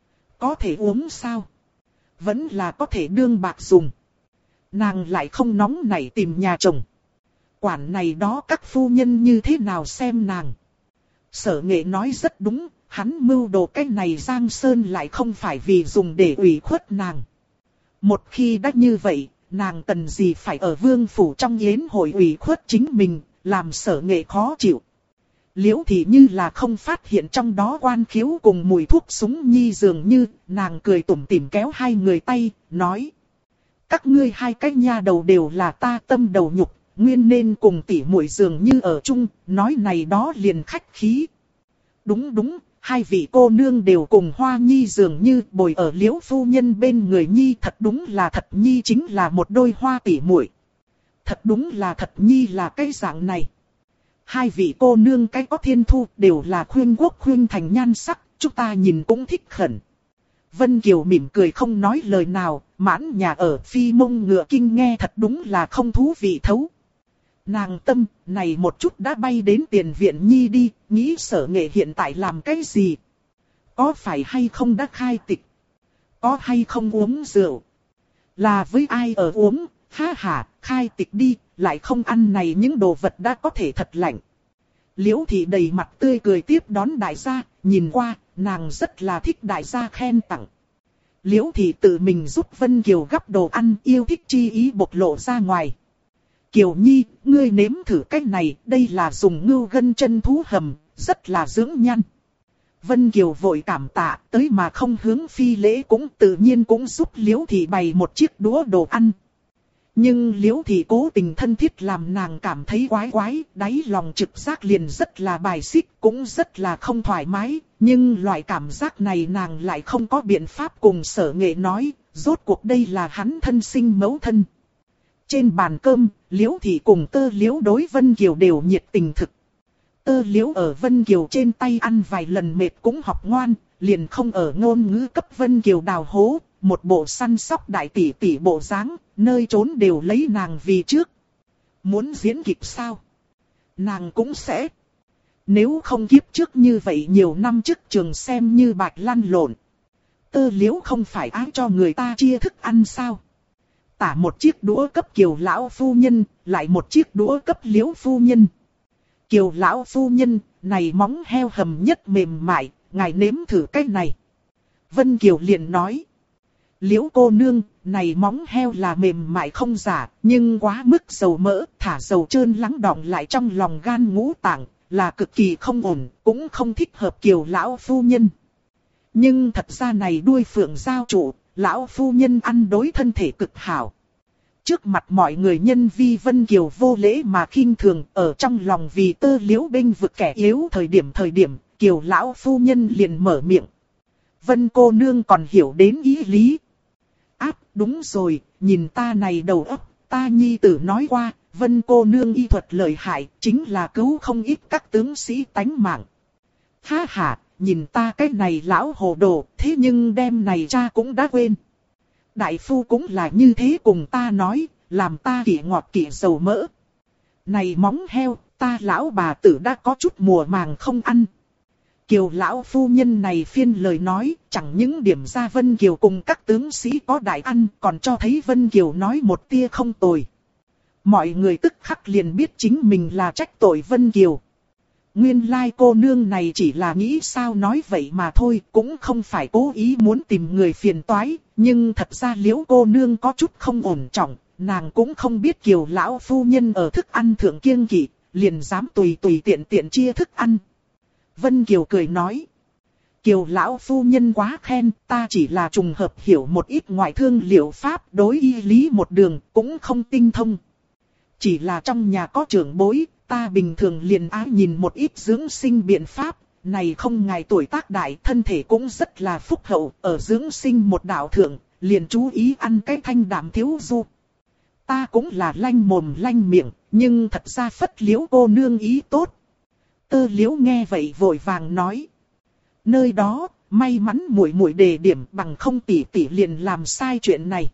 Có thể uống sao? Vẫn là có thể đương bạc dùng. Nàng lại không nóng nảy tìm nhà chồng. Quản này đó các phu nhân như thế nào xem nàng. Sở Nghệ nói rất đúng, hắn mưu đồ cái này Giang Sơn lại không phải vì dùng để ủy khuất nàng. Một khi đã như vậy, nàng cần gì phải ở vương phủ trong yến hội ủy khuất chính mình, làm Sở Nghệ khó chịu. Liễu thì như là không phát hiện trong đó quan khiếu cùng mùi thuốc súng nhi dường như, nàng cười tủm tỉm kéo hai người tay, nói. Các ngươi hai cái nha đầu đều là ta tâm đầu nhục, nguyên nên cùng tỉ muội dường như ở chung, nói này đó liền khách khí. Đúng, hai vị cô nương đều cùng Hoa Nhi dường như bồi ở Liễu phu nhân bên người Nhi, thật đúng là thật Nhi chính là một đôi hoa tỉ muội. Thật đúng là thật Nhi là cái dạng này. Hai vị cô nương cái có thiên thu đều là khuyên quốc khuyên thành nhan sắc, chúng ta nhìn cũng thích khẩn. Vân Kiều mỉm cười không nói lời nào, mãn nhà ở phi mông ngựa kinh nghe thật đúng là không thú vị thấu. Nàng tâm này một chút đã bay đến tiền viện Nhi đi, nghĩ Sở Nghệ hiện tại làm cái gì? Có phải hay không đã khai tịch? Có hay không uống rượu? Là với ai ở uống? Ha ha, khai tịch đi, lại không ăn này những đồ vật đã có thể thật lạnh. Liễu thị đầy mặt tươi cười tiếp đón đại gia, nhìn qua, nàng rất là thích đại gia khen tặng. Liễu thị tự mình giúp Vân Kiều gắp đồ ăn, yêu thích chi ý bộc lộ ra ngoài. Kiều Nhi, ngươi nếm thử cái này, đây là dùng ngưu gân chân thú hầm, rất là dưỡng nhan. Vân Kiều vội cảm tạ, tới mà không hướng phi lễ cũng tự nhiên cũng giúp Liễu thị bày một chiếc đũa đồ ăn. Nhưng Liễu thị cố tình thân thiết làm nàng cảm thấy quái, đáy lòng trực giác liền rất là bài xích, cũng rất là không thoải mái, nhưng loại cảm giác này nàng lại không có biện pháp cùng Sở Nghệ nói, rốt cuộc đây là hắn thân sinh mẫu thân. Trên bàn cơm, Liễu thị cùng Tơ Liễu đối Vân Kiều đều nhiệt tình thực. Tơ Liễu ở Vân Kiều trên tay ăn vài lần mệt cũng học ngoan, liền không ở ngôn ngữ cấp Vân Kiều đào hố, một bộ săn sóc đại tỷ tỷ bộ dáng, nơi trốn đều lấy nàng vì trước. Muốn diễn kịch sao? Nàng cũng sẽ. Nếu không kiếp trước như vậy nhiều năm trước trường xem như bạch lăn lộn. Tơ Liễu không phải ái cho người ta chia thức ăn sao? Tả một chiếc đũa cấp Kiều lão phu nhân, lại một chiếc đũa cấp Liễu phu nhân. Kiều lão phu nhân, này móng heo hầm nhất mềm mại, ngài nếm thử cái này. Vân Kiều liền nói. Liễu cô nương, này móng heo là mềm mại không giả, nhưng quá mức dầu mỡ, thả dầu trơn lắng đọng lại trong lòng gan ngũ tạng, là cực kỳ không ổn, cũng không thích hợp Kiều lão phu nhân. Nhưng thật ra này đuôi phượng giao trụ, lão phu nhân ăn đối thân thể cực hảo. Trước mặt mọi người nhân vi Vân Kiều vô lễ mà khinh thường, ở trong lòng vì Tơ Liễu bênh vực kẻ yếu thời điểm, Kiều lão phu nhân liền mở miệng. Vân cô nương còn hiểu đến ý lý. Đúng rồi, nhìn ta này đầu óc, ta nhi tử nói qua, Vân cô nương y thuật lợi hại, chính là cứu không ít các tướng sĩ tánh mạng. Ha ha, nhìn ta cái này lão hồ đồ, thế nhưng đêm này cha cũng đã quên. Đại phu cũng là như thế cùng ta nói, làm ta kỵ ngọt kỵ dầu mỡ. Này móng heo, ta lão bà tử đã có chút mùa màng không ăn. Kiều lão phu nhân này phiên lời nói, chẳng những điểm ra Vân Kiều cùng các tướng sĩ có đại ăn, còn cho thấy Vân Kiều nói một tia không tồi. Mọi người tức khắc liền biết chính mình là trách tội Vân Kiều. Nguyên lai cô nương này chỉ là nghĩ sao nói vậy mà thôi, cũng không phải cố ý muốn tìm người phiền toái, nhưng thật ra Liễu cô nương có chút không ổn trọng, nàng cũng không biết Kiều lão phu nhân ở thức ăn thượng kiêng kỵ, liền dám tùy tiện chia thức ăn. Vân Kiều cười nói. Kiều lão phu nhân quá khen, ta chỉ là trùng hợp hiểu một ít ngoại thương liệu pháp đối y lý một đường, cũng không tinh thông. Chỉ là trong nhà có trưởng bối, ta bình thường liền ái nhìn một ít dưỡng sinh biện pháp, này không ngài tuổi tác đại, thân thể cũng rất là phúc hậu, ở dưỡng sinh một đạo thượng, liền chú ý ăn cái thanh đạm thiếu du. Ta cũng là lanh mồm lanh miệng, nhưng thật ra phất Liễu cô nương ý tốt. Tơ Liễu nghe vậy vội vàng nói. Nơi đó, may mắn muội muội đề điểm bằng không tỷ tỷ liền làm sai chuyện này.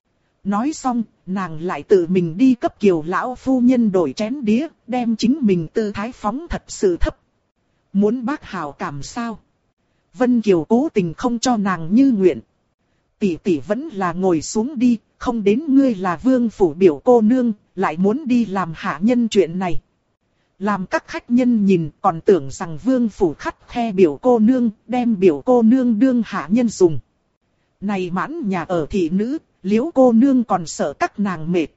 Nói xong, nàng lại tự mình đi cấp Kiều lão phu nhân đổi chén đĩa, đem chính mình tư thái phóng thật sự thấp. Muốn bác hảo cảm sao? Vân Kiều cố tình không cho nàng như nguyện. Tỷ tỷ vẫn là ngồi xuống đi, không đến ngươi là vương phủ biểu cô nương, lại muốn đi làm hạ nhân chuyện này. Làm các khách nhân nhìn còn tưởng rằng vương phủ khắt khe biểu cô nương, đem biểu cô nương đương hạ nhân dùng. Này mãn nhà ở thị nữ, Liễu cô nương còn sợ các nàng mệt.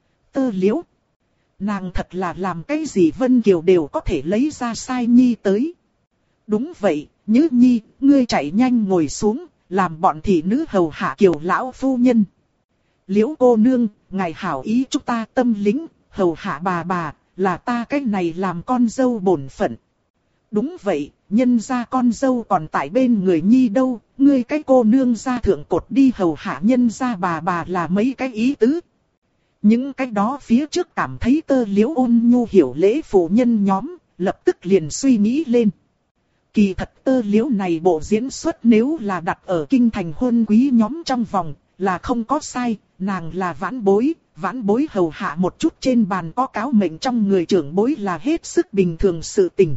Tơ Liễu, nàng thật là làm cái gì Vân Kiều đều có thể lấy ra sai nhi tới. Đúng vậy, Nhứ nhi, ngươi chạy nhanh ngồi xuống, làm bọn thị nữ hầu hạ Kiều lão phu nhân. Liễu cô nương, ngài hảo ý chúng ta tâm lính, hầu hạ bà, là ta cái này làm con dâu bổn phận. Đúng vậy, nhân gia con dâu còn tại bên người nhi đâu, ngươi cái cô nương gia thượng cột đi hầu hạ nhân gia bà là mấy cái ý tứ. Những cái đó phía trước cảm thấy Tơ Liễu ôn nhu hiểu lễ phụ nhân nhóm, lập tức liền suy nghĩ lên. Kỳ thật Tơ Liễu này bộ diễn xuất nếu là đặt ở kinh thành huân quý nhóm trong vòng, là không có sai, nàng là vãn bối hầu hạ một chút trên bàn có cáo mệnh trong người trưởng bối là hết sức bình thường sự tình.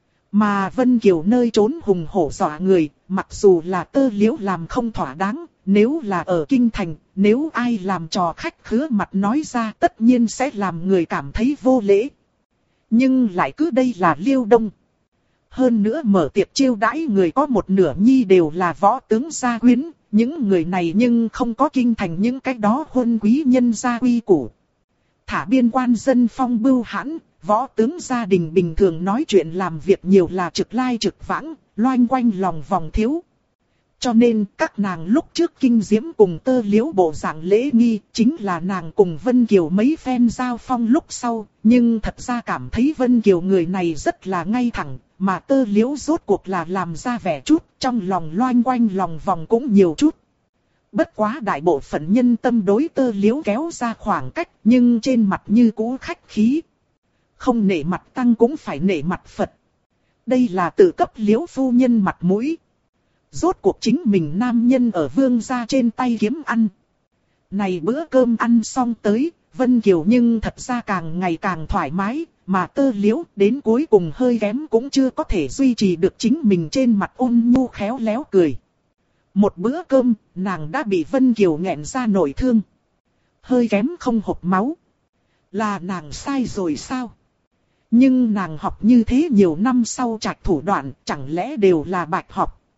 Mà Vân Kiều nơi trốn hùng hổ dọa người, mặc dù là Tơ Liễu làm không thỏa đáng, nếu là ở kinh thành, nếu ai làm trò khách khứa mặt nói ra tất nhiên sẽ làm người cảm thấy vô lễ. Nhưng lại cứ đây là Liêu Đông. Hơn nữa mở tiệc chiêu đãi người có một nửa nhi đều là võ tướng gia quyến, những người này nhưng không có kinh thành những cái đó huân quý nhân gia quy củ. Thả biên quan dân phong bưu hãn, võ tướng gia đình bình thường nói chuyện làm việc nhiều là trực lai trực vãng, loanh quanh lòng vòng thiếu. Cho nên các nàng lúc trước kinh diễm cùng Tơ Liễu bộ dạng lễ nghi, chính là nàng cùng Vân Kiều mấy phen giao phong lúc sau, nhưng thật ra cảm thấy Vân Kiều người này rất là ngay thẳng, mà Tơ Liễu rốt cuộc là làm ra vẻ chút, trong lòng loanh quanh lòng vòng cũng nhiều chút. Bất quá đại bộ phận nhân tâm đối Tơ Liễu kéo ra khoảng cách, nhưng trên mặt như cũ khách khí. Không nể mặt tăng cũng phải nể mặt Phật. Đây là tự cấp Liễu phu nhân mặt mũi. Rốt cuộc chính mình nam nhân ở vương gia trên tay kiếm ăn. Này bữa cơm ăn xong tới, Vân Kiều nhưng thật ra càng ngày càng thoải mái, mà Tơ Liễu đến cuối cùng hơi kém cũng chưa có thể duy trì được chính mình trên mặt ôn nhu khéo léo cười. Một bữa cơm, nàng đã bị Vân Kiều nghẹn ra nổi thương. Hơi kém không hộc máu. Là nàng sai rồi sao? Nhưng nàng học như thế nhiều năm sau trạch thủ đoạn, chẳng lẽ đều là bạch học?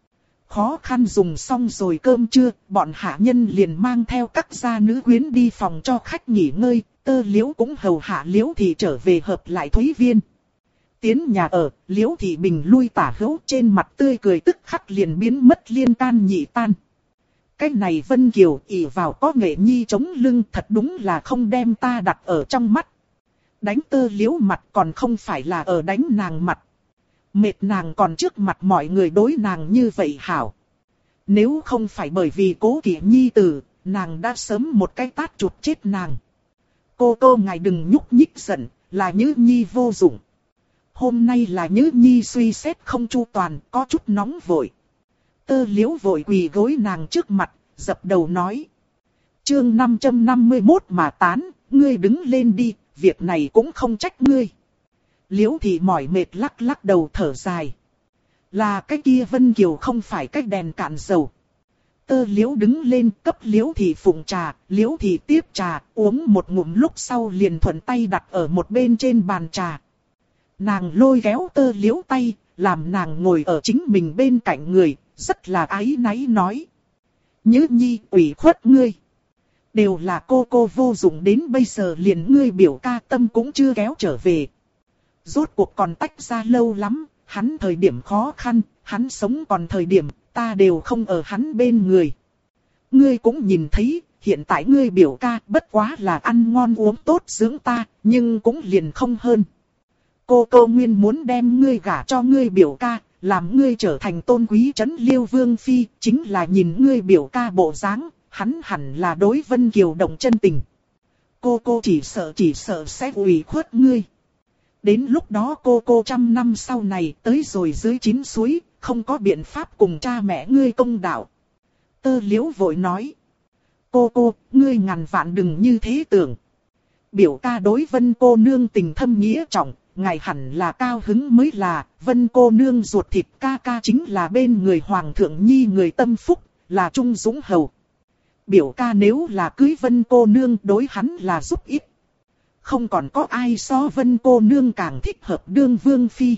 Khó khăn dùng xong rồi cơm trưa, bọn hạ nhân liền mang theo các gia nữ quyến đi phòng cho khách nghỉ ngơi, Tơ Liễu cũng hầu hạ Liễu Thị trở về hợp lại Thúy Viên. Tiến nhà ở, Liễu Thị Bình lui tả hữu, trên mặt tươi cười tức khắc liền biến mất liên can nhị tan. Cái này Vân Kiều ỷ vào có nghệ nhi chống lưng, thật đúng là không đem ta đặt ở trong mắt. Đánh Tơ Liễu mặt còn không phải là ở đánh nàng mặt. Mệt nàng còn trước mặt mọi người đối nàng như vậy hảo. Nếu không phải bởi vì cố kỵ nhi tử, nàng đã sớm một cái tát chụp chết nàng. Cô ngài đừng nhúc nhích giận, là Nhữ Nhi vô dụng. Hôm nay là Nhữ Nhi suy xét không chu toàn, có chút nóng vội. Tơ Liễu vội quỳ gối nàng trước mặt, dập đầu nói. Chương 551 mà tán, ngươi đứng lên đi, việc này cũng không trách ngươi. Liễu Thị mỏi mệt lắc lắc đầu thở dài. Là cái kia Vân Kiều không phải cái đèn cạn dầu. Tơ Liễu đứng lên cấp Liễu Thị phụng trà, Liễu Thị tiếp trà, uống một ngụm lúc sau liền thuận tay đặt ở một bên trên bàn trà. Nàng lôi kéo Tơ Liễu tay, làm nàng ngồi ở chính mình bên cạnh người, rất là áy náy nói. Nhữ Nhi ủy khuất ngươi. Đều là cô vô dụng, đến bây giờ liền ngươi biểu ca tâm cũng chưa kéo trở về. Rốt cuộc còn tách ra lâu lắm, hắn thời điểm khó khăn, hắn sống còn thời điểm, ta đều không ở hắn bên người. Ngươi cũng nhìn thấy, hiện tại ngươi biểu ca bất quá là ăn ngon uống tốt dưỡng ta, nhưng cũng liền không hơn. Cô nguyên muốn đem ngươi gả cho ngươi biểu ca, làm ngươi trở thành tôn quý trấn Liêu Vương Phi, chính là nhìn ngươi biểu ca bộ dáng, hắn hẳn là đối Vân Kiều động chân tình. Cô chỉ sợ sẽ ủy khuất ngươi. Đến lúc đó cô 100 năm sau này tới rồi dưới 9 suối, không có biện pháp cùng cha mẹ ngươi công đạo. Tơ Liễu vội nói. Cô, ngươi ngàn vạn đừng như thế tưởng. Biểu ca đối Vân cô nương tình thâm nghĩa trọng, ngài hẳn là cao hứng mới là, Vân cô nương ruột thịt ca chính là bên người Hoàng thượng Nhi người tâm phúc, là trung dũng hầu. Biểu ca nếu là cưới Vân cô nương đối hắn là giúp ích. Không còn có ai so Vân cô nương càng thích hợp đương vương phi.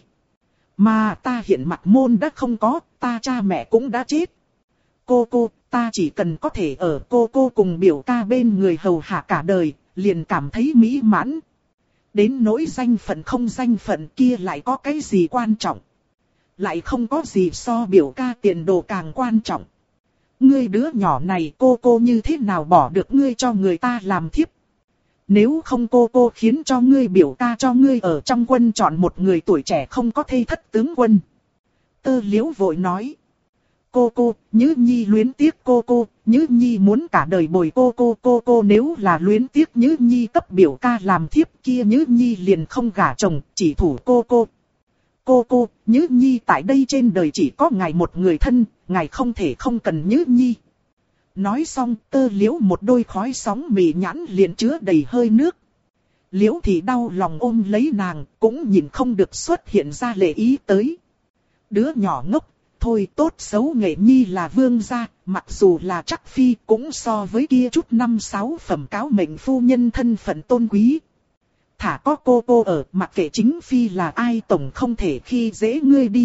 Mà ta hiện mặt môn đã không có, ta cha mẹ cũng đã chết. Cô, ta chỉ cần có thể ở cô cùng biểu ca bên người hầu hạ cả đời, liền cảm thấy mỹ mãn. Đến nỗi danh phận không danh phận kia lại có cái gì quan trọng. Lại không có gì so biểu ca tiền đồ càng quan trọng. Ngươi đứa nhỏ này cô như thế nào bỏ được ngươi cho người ta làm thiếp. Nếu không cô khiến cho ngươi biểu ca cho ngươi ở trong quân chọn một người tuổi trẻ không có thê thất tướng quân. Tơ Liễu vội nói. Cô, Nhữ Nhi luyến tiếc cô, Nhữ Nhi muốn cả đời bồi cô nếu là luyến tiếc Nhữ Nhi cấp biểu ca làm thiếp kia Nhữ Nhi liền không gả chồng, chỉ thủ cô. Cô, Nhữ Nhi tại đây trên đời chỉ có ngài một người thân, ngài không thể không cần Nhữ Nhi. Nói xong Tơ Liễu một đôi khói sóng mì nhãn liền chứa đầy hơi nước. Liễu Thị đau lòng ôm lấy nàng, cũng nhìn không được xuất hiện ra lệ ý tới. Đứa nhỏ ngốc, thôi tốt xấu Nghệ Nhi là vương gia, mặc dù là chắc phi cũng so với kia chút 5-6 phẩm cáo mệnh phu nhân thân phận tôn quý. Thả có cô ở, mặc kệ chính phi là ai tổng không thể khi dễ ngươi đi.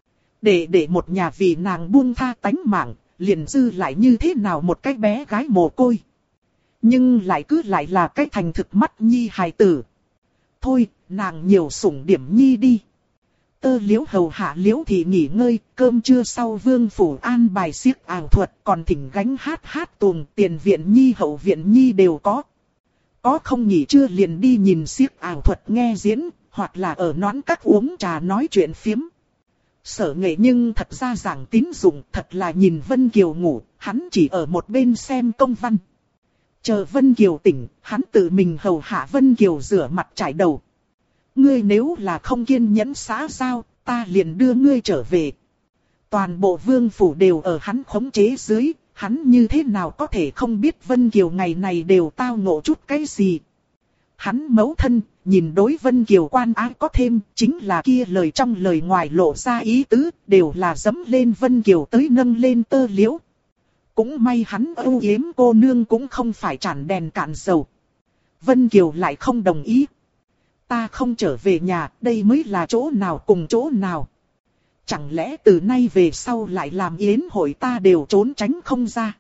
Để một nhà vì nàng buông tha tánh mạng, liền dư lại như thế nào một cái bé gái mồ côi. Nhưng lại cứ lại là cái thành thực mắt Nhi hài tử. Thôi, nàng nhiều sủng điểm Nhi đi. Tơ Liễu hầu hạ Liễu Thị nghỉ ngơi, cơm trưa sau vương phủ an bài xiếc ảo thuật, còn thỉnh gánh hát tuồng, tiền viện Nhi hậu viện Nhi đều có. Có không nghỉ trưa liền đi nhìn xiếc ảo thuật nghe diễn, hoặc là ở nón các uống trà nói chuyện phiếm. Sở Nghệ nhưng thật ra giảng tín dụng, thật là nhìn Vân Kiều ngủ, hắn chỉ ở một bên xem công văn. Chờ Vân Kiều tỉnh, hắn tự mình hầu hạ Vân Kiều rửa mặt chải đầu. Ngươi nếu là không kiên nhẫn xã giao, ta liền đưa ngươi trở về. Toàn bộ vương phủ đều ở hắn khống chế dưới, hắn như thế nào có thể không biết Vân Kiều ngày này đều tao ngộ chút cái gì. Hắn mẫu thân, nhìn đối Vân Kiều quan ái có thêm, chính là kia lời trong lời ngoài lộ ra ý tứ, đều là dẫm lên Vân Kiều tới nâng lên Tơ Liễu. Cũng may hắn ưu yếm cô nương cũng không phải tràn đèn cạn dầu. Vân Kiều lại không đồng ý. Ta không trở về nhà, đây mới là chỗ nào cùng chỗ nào. Chẳng lẽ từ nay về sau lại làm yến hội ta đều trốn tránh không ra?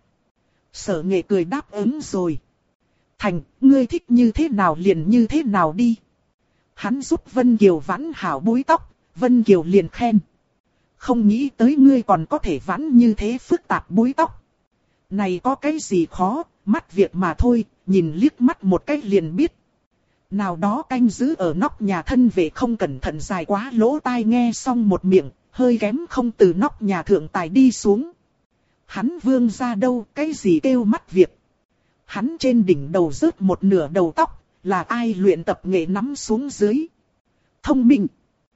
Sở Nghệ cười đáp ứng rồi. Thành, ngươi thích như thế nào liền như thế nào đi. Hắn giúp Vân Kiều vãn hảo búi tóc, Vân Kiều liền khen. Không nghĩ tới ngươi còn có thể vãn như thế phức tạp búi tóc. Này có cái gì khó, mắt việc mà thôi, nhìn liếc mắt một cái liền biết. Nào đó canh giữ ở nóc nhà thân vệ không cẩn thận dài quá lỗ tai nghe xong một miệng, hơi kém không từ nóc nhà thượng tài đi xuống. Hắn vương ra đâu, cái gì kêu mắt việc. Hắn trên đỉnh đầu rớt một nửa đầu tóc, là ai luyện tập nghệ nắm xuống dưới. Thông minh.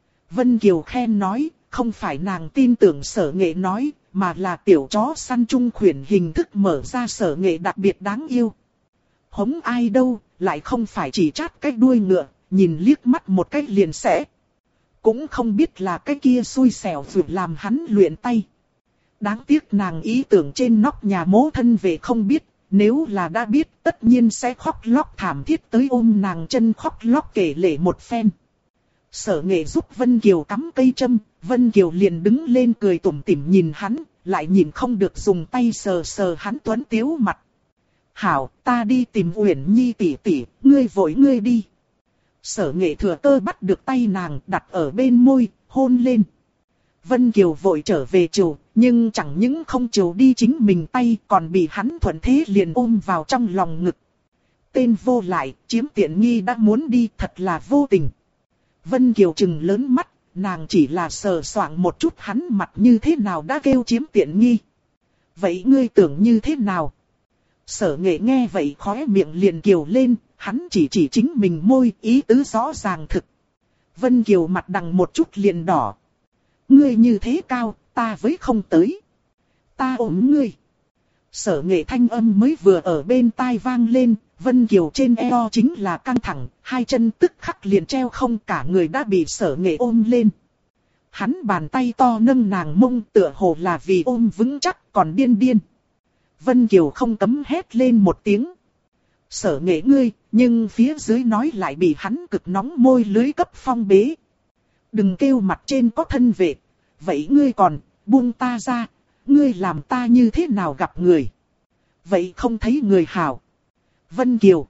Vân Kiều khen nói, không phải nàng tin tưởng Sở Nghệ nói, mà là tiểu chó săn trung khuyển hình thức mở ra Sở Nghệ đặc biệt đáng yêu. Hống ai đâu, lại không phải chỉ chát cái đuôi ngựa, nhìn liếc mắt một cái liền sẽ. Cũng không biết là cái kia xui xẻo vượt làm hắn luyện tay. Đáng tiếc nàng ý tưởng trên nóc nhà mố thân về không biết, nếu là đã biết tất nhiên sẽ khóc lóc thảm thiết tới ôm nàng chân khóc lóc kể lể một phen. Sở Nghệ giúp Vân Kiều cắm cây châm, Vân Kiều liền đứng lên cười tủm tỉm nhìn hắn, lại nhìn không được dùng tay sờ sờ hắn tuấn tiếu mặt. Hảo, ta đi tìm Uyển Nhi tỷ tỷ, ngươi vội ngươi đi. Sở Nghệ thừa cơ bắt được tay nàng đặt ở bên môi, hôn lên. Vân Kiều vội trở về chiều, nhưng chẳng những không chiều đi chính mình tay còn bị hắn thuận thế liền ôm vào trong lòng ngực. Tên vô lại, chiếm tiện nghi đã muốn đi thật là vô tình. Vân Kiều trừng lớn mắt, nàng chỉ là sờ soạng một chút hắn mặt như thế nào đã kêu chiếm tiện nghi. Vậy ngươi tưởng như thế nào? Sở Nghệ nghe vậy khóe miệng liền kiều lên, hắn chỉ chính mình môi, ý tứ rõ ràng thực. Vân Kiều mặt đằng một chút liền đỏ. Ngươi như thế cao, ta với không tới. Ta ôm ngươi. Sở Nghệ thanh âm mới vừa ở bên tai vang lên, Vân Kiều trên eo chính là căng thẳng, hai chân tức khắc liền treo không, cả người đã bị Sở Nghệ ôm lên. Hắn bàn tay to nâng nàng mông tựa hồ là vì ôm vững chắc còn điên điên. Vân Kiều không cấm hét lên một tiếng. Sở Nghệ ngươi, nhưng phía dưới nói lại bị hắn cực nóng môi lưới cấp phong bế. Đừng kêu mặt trên có thân vệ, vậy ngươi còn, buông ta ra, ngươi làm ta như thế nào gặp người. Vậy không thấy người hảo. Vân Kiều.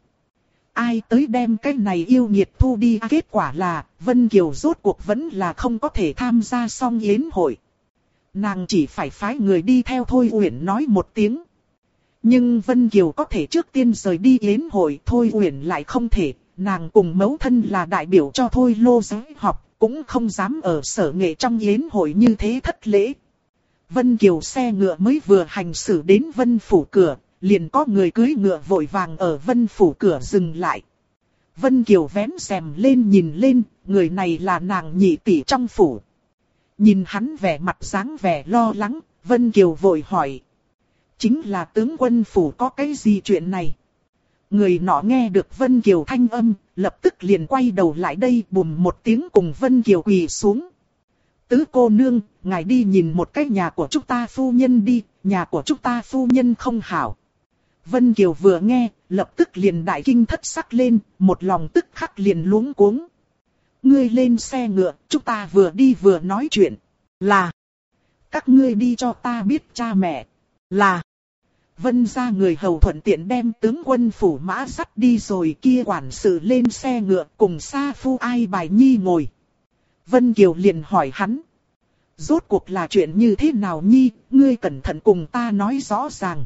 Ai tới đem cái này yêu nghiệt thu đi, kết quả là, Vân Kiều rốt cuộc vẫn là không có thể tham gia song yến hội. Nàng chỉ phải phái người đi theo Thôi Uyển nói một tiếng. Nhưng Vân Kiều có thể trước tiên rời đi yến hội, Thôi Uyển lại không thể, nàng cùng mẫu thân là đại biểu cho Thôi Lô giới học, cũng không dám ở Sở Nghệ trong yến hội như thế thất lễ. Vân Kiều xe ngựa mới vừa hành xử đến Vân Phủ cửa, liền có người cưỡi ngựa vội vàng ở Vân Phủ cửa dừng lại. Vân Kiều vén rèm lên nhìn lên, người này là nàng nhị tỷ trong phủ. Nhìn hắn vẻ mặt dáng vẻ lo lắng, Vân Kiều vội hỏi. Chính là tướng quân phủ có cái gì chuyện này? Người nọ nghe được Vân Kiều thanh âm, lập tức liền quay đầu lại đây bùm một tiếng cùng Vân Kiều quỳ xuống. Tứ cô nương, ngài đi nhìn một cái nhà của chúng ta phu nhân đi, nhà của chúng ta phu nhân không hảo. Vân Kiều vừa nghe, lập tức liền đại kinh thất sắc lên, một lòng tức khắc liền luống cuống. Ngươi lên xe ngựa, chúng ta vừa đi vừa nói chuyện. Là, các ngươi đi cho ta biết cha mẹ. Là, Vân gia người hầu thuận tiện đem tướng quân phủ mã dắt đi rồi, kia quản sự lên xe ngựa cùng Sa Phu Ai Bài Nhi ngồi. Vân Kiều liền hỏi hắn. Rốt cuộc là chuyện như thế nào Nhi, ngươi cẩn thận cùng ta nói rõ ràng.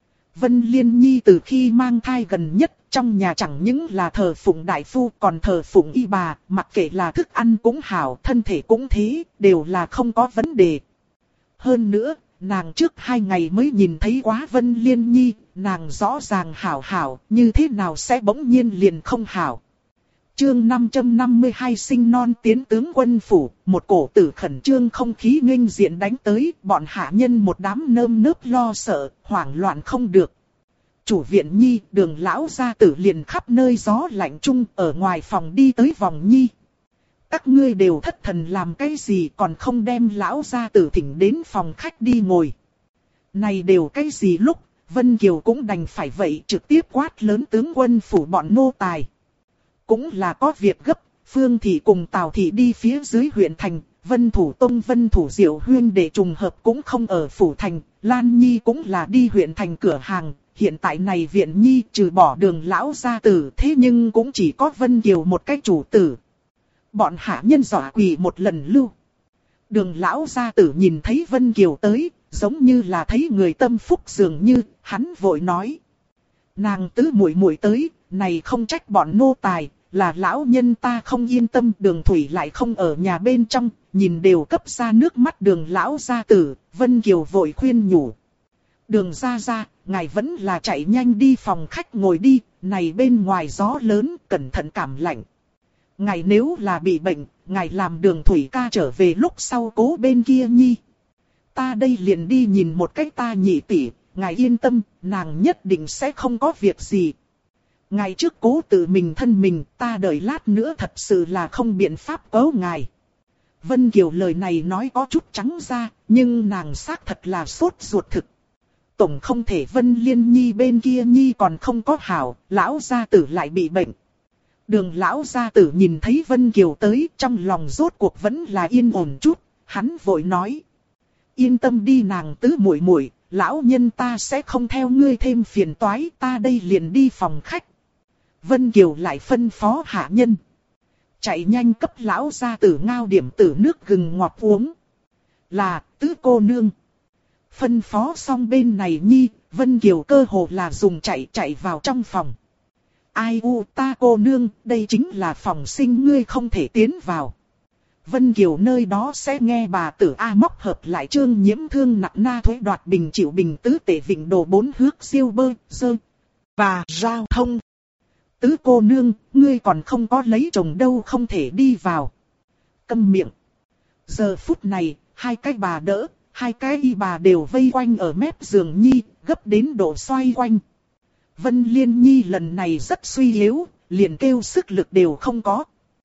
Vân Liên Nhi từ khi mang thai gần nhất, trong nhà chẳng những là thờ phụng đại phu còn thờ phụng y bà, mặc kệ là thức ăn cũng hảo, thân thể cũng thế, đều là không có vấn đề. Hơn nữa, nàng trước 2 ngày mới nhìn thấy quá Vân Liên Nhi, nàng rõ ràng hảo, như thế nào sẽ bỗng nhiên liền không hảo. Chương 552 sinh non tiến tướng quân phủ, một cổ tử khẩn trương không khí nghênh diện đánh tới, bọn hạ nhân một đám nơm nớp lo sợ, hoảng loạn không được. Chủ viện Nhi, Đường lão gia tử liền khắp nơi gió lạnh chung, ở ngoài phòng đi tới vòng Nhi. Các ngươi đều thất thần làm cái gì còn không đem lão gia tử thỉnh đến phòng khách đi ngồi. Này đều cái gì lúc, Vân Kiều cũng đành phải vậy trực tiếp quát lớn tướng quân phủ bọn nô tài. Cũng là có việc gấp, Phương Thị cùng Tào Thị đi phía dưới huyện thành, Vân Thủ Tông Vân Thủ Diệu huyên đệ trùng hợp cũng không ở phủ thành, Lan Nhi cũng là đi huyện thành cửa hàng. Hiện tại này viện Nhi trừ bỏ Đường lão gia tử, thế nhưng cũng chỉ có Vân Kiều một cái chủ tử. Bọn hạ nhân dọa quỳ một lần lưu. Đường lão gia tử nhìn thấy Vân Kiều tới, giống như là thấy người tâm phúc dường như, hắn vội nói: nàng tứ muội muội tới, này không trách bọn nô tài, là lão nhân ta không yên tâm. Đường Thủy lại không ở nhà bên trong, nhìn đều cấp ra nước mắt Đường lão gia tử. Vân Kiều vội khuyên nhủ: Đường gia gia, ngài vẫn là chạy nhanh đi phòng khách ngồi đi, này bên ngoài gió lớn, cẩn thận cảm lạnh. Ngài nếu là bị bệnh, ngài làm Đường Thủy ca trở về lúc sau cố bên kia Nhi. Ta đây liền đi nhìn một cách ta nhị tỷ, ngài yên tâm, nàng nhất định sẽ không có việc gì. Ngài trước cố tự mình thân mình, ta đợi lát nữa thật sự là không biện pháp cứu ngài. Vân Kiều lời này nói có chút trắng ra, nhưng nàng xác thật là sốt ruột thực. Tổng không thể Vân Liên Nhi bên kia Nhi còn không có hảo, lão gia tử lại bị bệnh. Đường lão gia tử nhìn thấy Vân Kiều tới, trong lòng rốt cuộc vẫn là yên ổn chút, hắn vội nói: yên tâm đi nàng tứ muội muội, lão nhân ta sẽ không theo ngươi thêm phiền toái, ta đây liền đi phòng khách. Vân Kiều lại phân phó hạ nhân: chạy nhanh cấp lão gia tử ngao điểm tử nước gừng ngọt uống. Là, tứ cô nương. Phân phó xong bên này Nhi, Vân Kiều cơ hồ là dùng chạy vào trong phòng. Ai u ta cô nương, đây chính là phòng sinh, ngươi không thể tiến vào. Vân Kiều nơi đó sẽ nghe bà tử A móc hợp lại Trương Nhiễm thương nặng na thuế đoạt bình chịu bình tứ tể vịnh đồ 4 hước siêu bơ, dơ và giao thông. Tứ cô nương, ngươi còn không có lấy chồng đâu, không thể đi vào. Câm miệng. Giờ phút này, hai cái bà đỡ, hai cái y bà đều vây quanh ở mép giường Nhi, gấp đến độ xoay quanh. Vân Liên Nhi lần này rất suy yếu, liền kêu sức lực đều không có.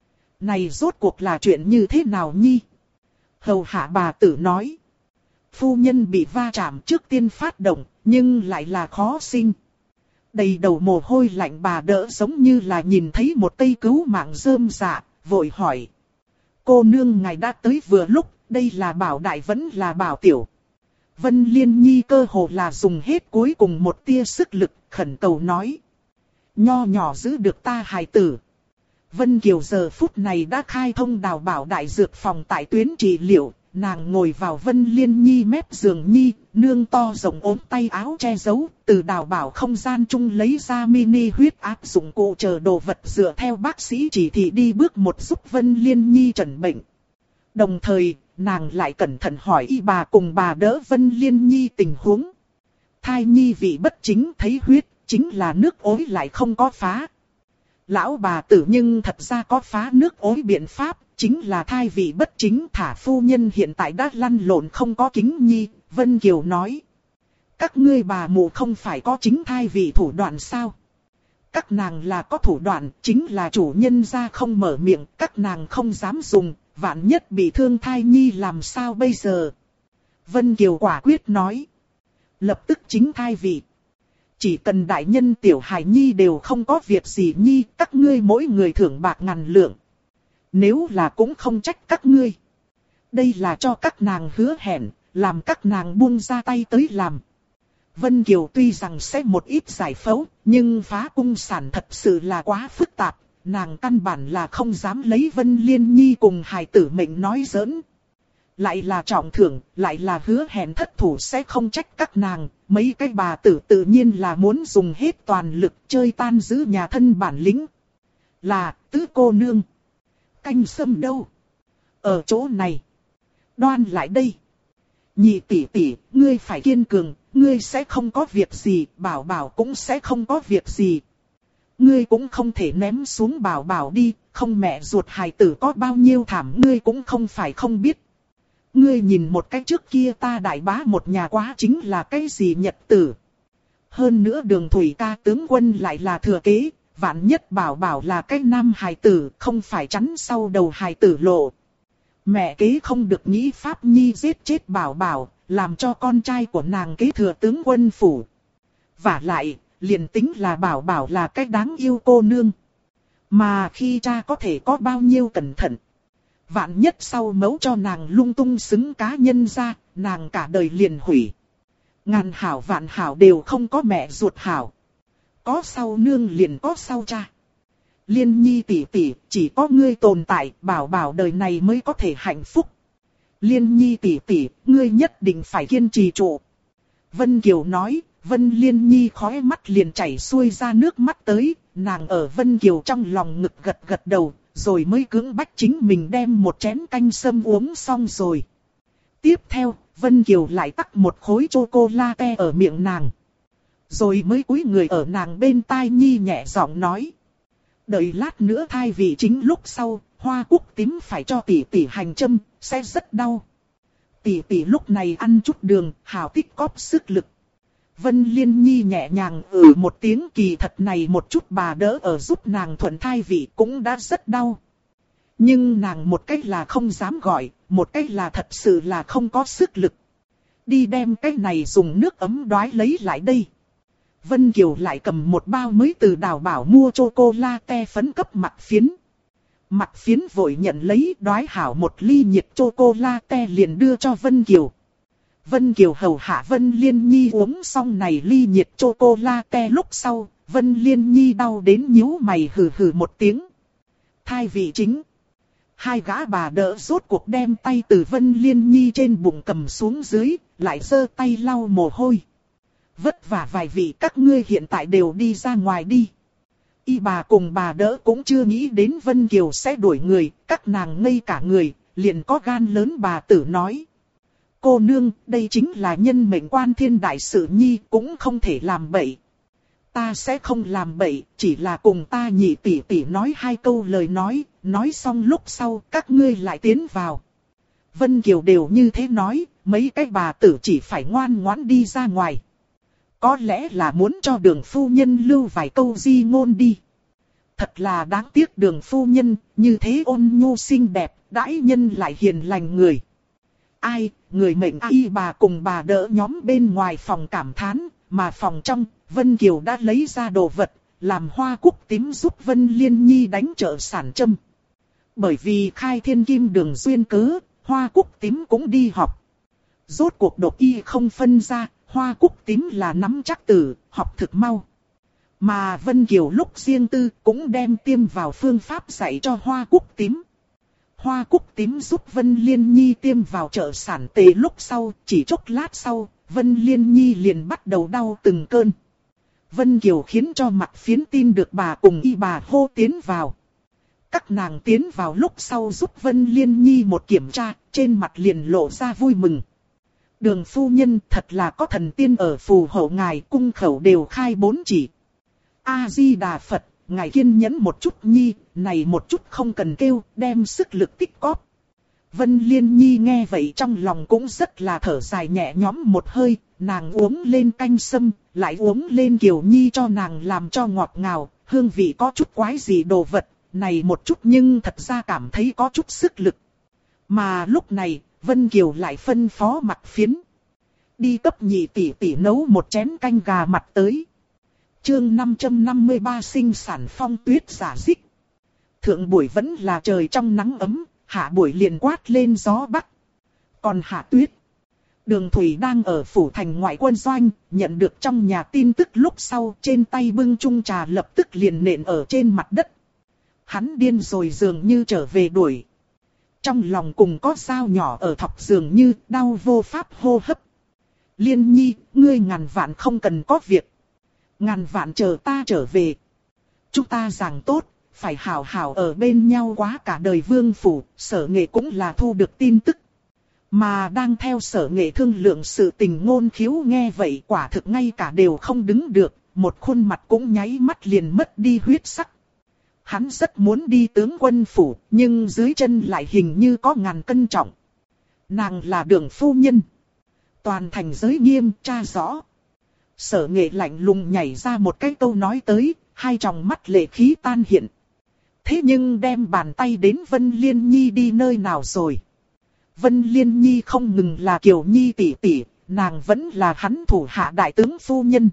Này rốt cuộc là chuyện như thế nào Nhi? Hầu hạ bà tử nói: phu nhân bị va chạm trước tiên phát động, nhưng lại là khó sinh. Đầy đầu mồ hôi lạnh bà đỡ giống như là nhìn thấy một cây cứu mạng rơm dạ, vội hỏi: cô nương ngài đã tới vừa lúc, đây là bảo đại vẫn là bảo tiểu? Vân Liên Nhi cơ hồ là dùng hết cuối cùng một tia sức lực, khẩn cầu nói: nho nhỏ giữ được ta hài tử. Vân Kiều giờ phút này đã khai thông đào bảo đại dược phòng tại tuyến trị liệu, nàng ngồi vào Vân Liên Nhi mép giường Nhi, nương to rộng ốm tay áo che giấu, từ đào bảo không gian chung lấy ra mini huyết áp dụng cụ chờ đồ vật dựa theo bác sĩ chỉ thị đi bước một giúp Vân Liên Nhi chẩn bệnh. Đồng thời, nàng lại cẩn thận hỏi y bà cùng bà đỡ Vân Liên Nhi tình huống. Thai nhi vị bất chính thấy huyết, chính là nước ối lại không có phá. Lão bà tử nhưng thật ra có phá nước ối biện pháp, chính là thai vị bất chính, thả phu nhân hiện tại đã lăn lộn không có kính nhi. Vân Kiều nói: các ngươi bà mụ không phải có chính thai vị thủ đoạn sao? Các nàng là có thủ đoạn, chính là chủ nhân ra không mở miệng, các nàng không dám dùng, vạn nhất bị thương thai nhi làm sao bây giờ? Vân Kiều quả quyết nói: lập tức chính thai vị. Chỉ cần đại nhân tiểu hài nhi đều không có việc gì Nhi, các ngươi mỗi người thưởng bạc 1000 lượng. Nếu là cũng không trách các ngươi. Đây là cho các nàng hứa hẹn, làm các nàng buông ra tay tới làm. Vân Kiều tuy rằng sẽ một ít giải phẫu, nhưng phá cung sản thật sự là quá phức tạp. Nàng căn bản là không dám lấy Vân Liên Nhi cùng hài tử mệnh nói giỡn. Lại là trọng thưởng, lại là hứa hẹn thất thủ sẽ không trách các nàng. Mấy cái bà tử tự nhiên là muốn dùng hết toàn lực chơi tan giữ nhà thân bản lĩnh. Là tứ cô nương. Canh sâm đâu? Ở chỗ này. Đoan lại đây. Nhị tỷ tỷ, ngươi phải kiên cường, ngươi sẽ không có việc gì, bảo bảo cũng sẽ không có việc gì. Ngươi cũng không thể ném xuống bảo bảo đi, không mẹ ruột hài tử có bao nhiêu thảm ngươi cũng không phải không biết. Ngươi nhìn một cái trước kia ta đại bá một nhà quá chính là cái gì nhật tử. Hơn nữa Đường Thủy ca tướng quân lại là thừa kế, vạn nhất bảo bảo là cái nam hài tử, không phải chắn sau đầu hài tử lộ. Mẹ kế không được nghĩ pháp nhi giết chết bảo bảo, làm cho con trai của nàng kế thừa tướng quân phủ. Vả lại, liền tính là bảo bảo là cái đáng yêu cô nương. Mà khi cha có thể có bao nhiêu cẩn thận. Vạn nhất sau mẫu cho nàng lung tung xứng cá nhân ra, nàng cả đời liền hủy. Ngàn hảo vạn hảo đều không có mẹ ruột hảo. Có sau nương liền có sau cha. Liên Nhi tỷ tỷ, chỉ có ngươi tồn tại, bảo bảo đời này mới có thể hạnh phúc. Liên Nhi tỷ tỷ, ngươi nhất định phải kiên trì trụ. Vân Kiều nói, Vân Liên Nhi khóe mắt liền chảy xuôi ra nước mắt tới, nàng ở Vân Kiều trong lòng ngực gật gật đầu, rồi mới cưỡng bách chính mình đem một chén canh sâm uống xong rồi. Tiếp theo, Vân Kiều lại tắc một khối chocolate ở miệng nàng. Rồi mới cúi người ở nàng bên tai Nhi nhẹ giọng nói. Đợi lát nữa thai vị chính lúc sau, hoa cúc tím phải cho tỷ tỷ hành châm, sẽ rất đau. Tỷ tỷ lúc này ăn chút đường, hào tích cóp sức lực. Vân Liên Nhi nhẹ nhàng một tiếng, kỳ thật này một chút bà đỡ ở giúp nàng thuận thai vị cũng đã rất đau. Nhưng nàng một cách là không dám gọi, một cách là thật sự là không có sức lực. Đi đem cái này dùng nước ấm đoái lấy lại đây. Vân Kiều lại cầm một bao mới từ Đào Bảo mua chocolate phấn cấp Mặc Phiến. Mặc Phiến vội nhận lấy, đoái hảo một ly nhiệt chocolate liền đưa cho Vân Kiều. Vân Kiều hầu hạ Vân Liên Nhi uống xong này ly nhiệt chocolate lúc sau, Vân Liên Nhi đau đến nhíu mày hừ hừ một tiếng. Thai vị chính. Hai gã bà đỡ rốt cuộc đem tay từ Vân Liên Nhi trên bụng cầm xuống dưới, lại giơ tay lau mồ hôi. Vất vả vài vị các ngươi hiện tại đều đi ra ngoài đi. Y bà cùng bà đỡ cũng chưa nghĩ đến Vân Kiều sẽ đuổi người, các nàng ngây cả người, liền có gan lớn bà tử nói. Cô nương, đây chính là nhân mệnh quan thiên đại sự Nhi, cũng không thể làm bậy. Ta sẽ không làm bậy, chỉ là cùng ta nhị tỷ tỷ nói hai câu lời nói xong lúc sau các ngươi lại tiến vào. Vân Kiều đều như thế nói, mấy cái bà tử chỉ phải ngoan ngoãn đi ra ngoài. Có lẽ là muốn cho Đường phu nhân lưu vài câu di ngôn đi. Thật là đáng tiếc Đường phu nhân, như thế ôn nhu xinh đẹp, đãi nhân lại hiền lành người. Ai, người mệnh y bà cùng bà đỡ nhóm bên ngoài phòng cảm thán, mà phòng trong, Vân Kiều đã lấy ra đồ vật, làm hoa cúc tím giúp Vân Liên Nhi đánh trợ sản châm. Bởi vì khai thiên kim đường duyên cớ, hoa cúc tím cũng đi học. Rốt cuộc độc y không phân ra, hoa cúc tím là nắm chắc tử, học thực mau. Mà Vân Kiều lúc riêng tư cũng đem tiêm vào phương pháp dạy cho hoa cúc tím. Hoa cúc tím giúp Vân Liên Nhi tiêm vào trợ sản tề lúc sau, chỉ chốc lát sau, Vân Liên Nhi liền bắt đầu đau từng cơn. Vân Kiều khiến cho Mặc Phiến tin được bà cùng y bà hô tiến vào. Các nàng tiến vào lúc sau giúp Vân Liên Nhi một kiểm tra, trên mặt liền lộ ra vui mừng. Đường phu nhân thật là có thần tiên ở phù hộ ngài, cung khẩu đều khai 4 chỉ. A-di-đà Phật, ngài kiên nhẫn một chút Nhi, này một chút không cần kêu, đem sức lực tích cóp. Vân Liên Nhi nghe vậy trong lòng cũng rất là thở dài nhẹ nhõm một hơi, nàng uống lên canh sâm, lại uống lên Kiều Nhi cho nàng làm cho ngọt ngào, hương vị có chút quái gì đồ vật, này một chút nhưng thật ra cảm thấy có chút sức lực. Mà lúc này, Vân Kiều lại phân phó Mặc Phiến. Đi cấp nhị tỷ tỷ nấu một chén canh gà mặt tới. Chương 553 sinh sản phong tuyết giả dích. Thượng buổi vẫn là trời trong nắng ấm, hạ buổi liền quát lên gió bắc. Còn hạ tuyết. Đường Thủy đang ở phủ thành ngoại quân doanh, nhận được trong nhà tin tức lúc sau, trên tay bưng chung trà lập tức liền nện ở trên mặt đất. Hắn điên rồi dường như trở về đuổi. Trong lòng cùng có dao nhỏ ở thọc dường như đau vô pháp hô hấp. Liên Nhi, ngươi ngàn vạn không cần có việc. Ngàn vạn chờ ta trở về. Chúng ta giảng tốt, phải hảo hảo ở bên nhau quá cả đời vương phủ, Sở Nghệ cũng là thu được tin tức. Mà đang theo Sở Nghệ thương lượng sự tình Ngôn Khiếu nghe vậy quả thực ngay cả đều không đứng được, một khuôn mặt cũng nháy mắt liền mất đi huyết sắc. Hắn rất muốn đi tướng quân phủ, nhưng dưới chân lại hình như có ngàn cân trọng. Nàng là Đường phu nhân. Toàn thành giới nghiêm, tra rõ. Sở Nghệ lạnh lùng nhảy ra một cái câu nói tới, hai tròng mắt lệ khí tan hiện. Thế nhưng đem bàn tay đến Vân Liên Nhi đi nơi nào rồi? Vân Liên Nhi không ngừng là Kiều Nhi tỷ tỷ, nàng vẫn là hắn thủ hạ đại tướng phu nhân.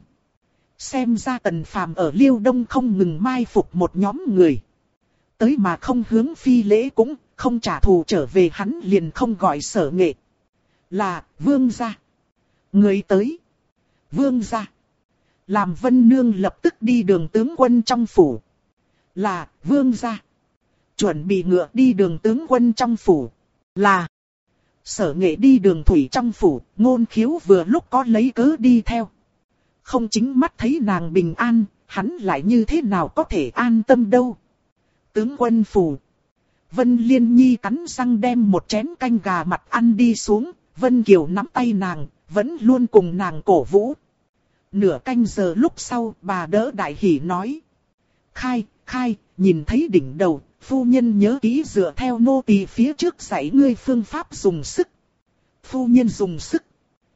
Xem ra Tần Phàm ở Liêu Đông không ngừng mai phục một nhóm người. Tới mà không hướng phi lễ cũng không trả thù trở về hắn liền không gọi Sở Nghệ. Là, vương gia. Người tới. Vương gia. Làm Vân Nương lập tức đi đường tướng quân trong phủ. Là, vương gia. Chuẩn bị ngựa đi đường tướng quân trong phủ. Là. Sở Nghệ đi đường thủy trong phủ, Ngôn Khiếu vừa lúc có lấy cớ đi theo. Không chính mắt thấy nàng bình an, hắn lại như thế nào có thể an tâm đâu. Tướng quân phủ. Vân Liên Nhi cắn răng đem một chén canh gà mặt ăn đi xuống, Vân Kiều nắm tay nàng, vẫn luôn cùng nàng cổ vũ. Nửa canh giờ lúc sau, bà đỡ đại hỉ nói. Khai, nhìn thấy đỉnh đầu, phu nhân nhớ kỹ dựa theo nô tỳ phía trước dạy ngươi phương pháp dùng sức. Phu nhân dùng sức.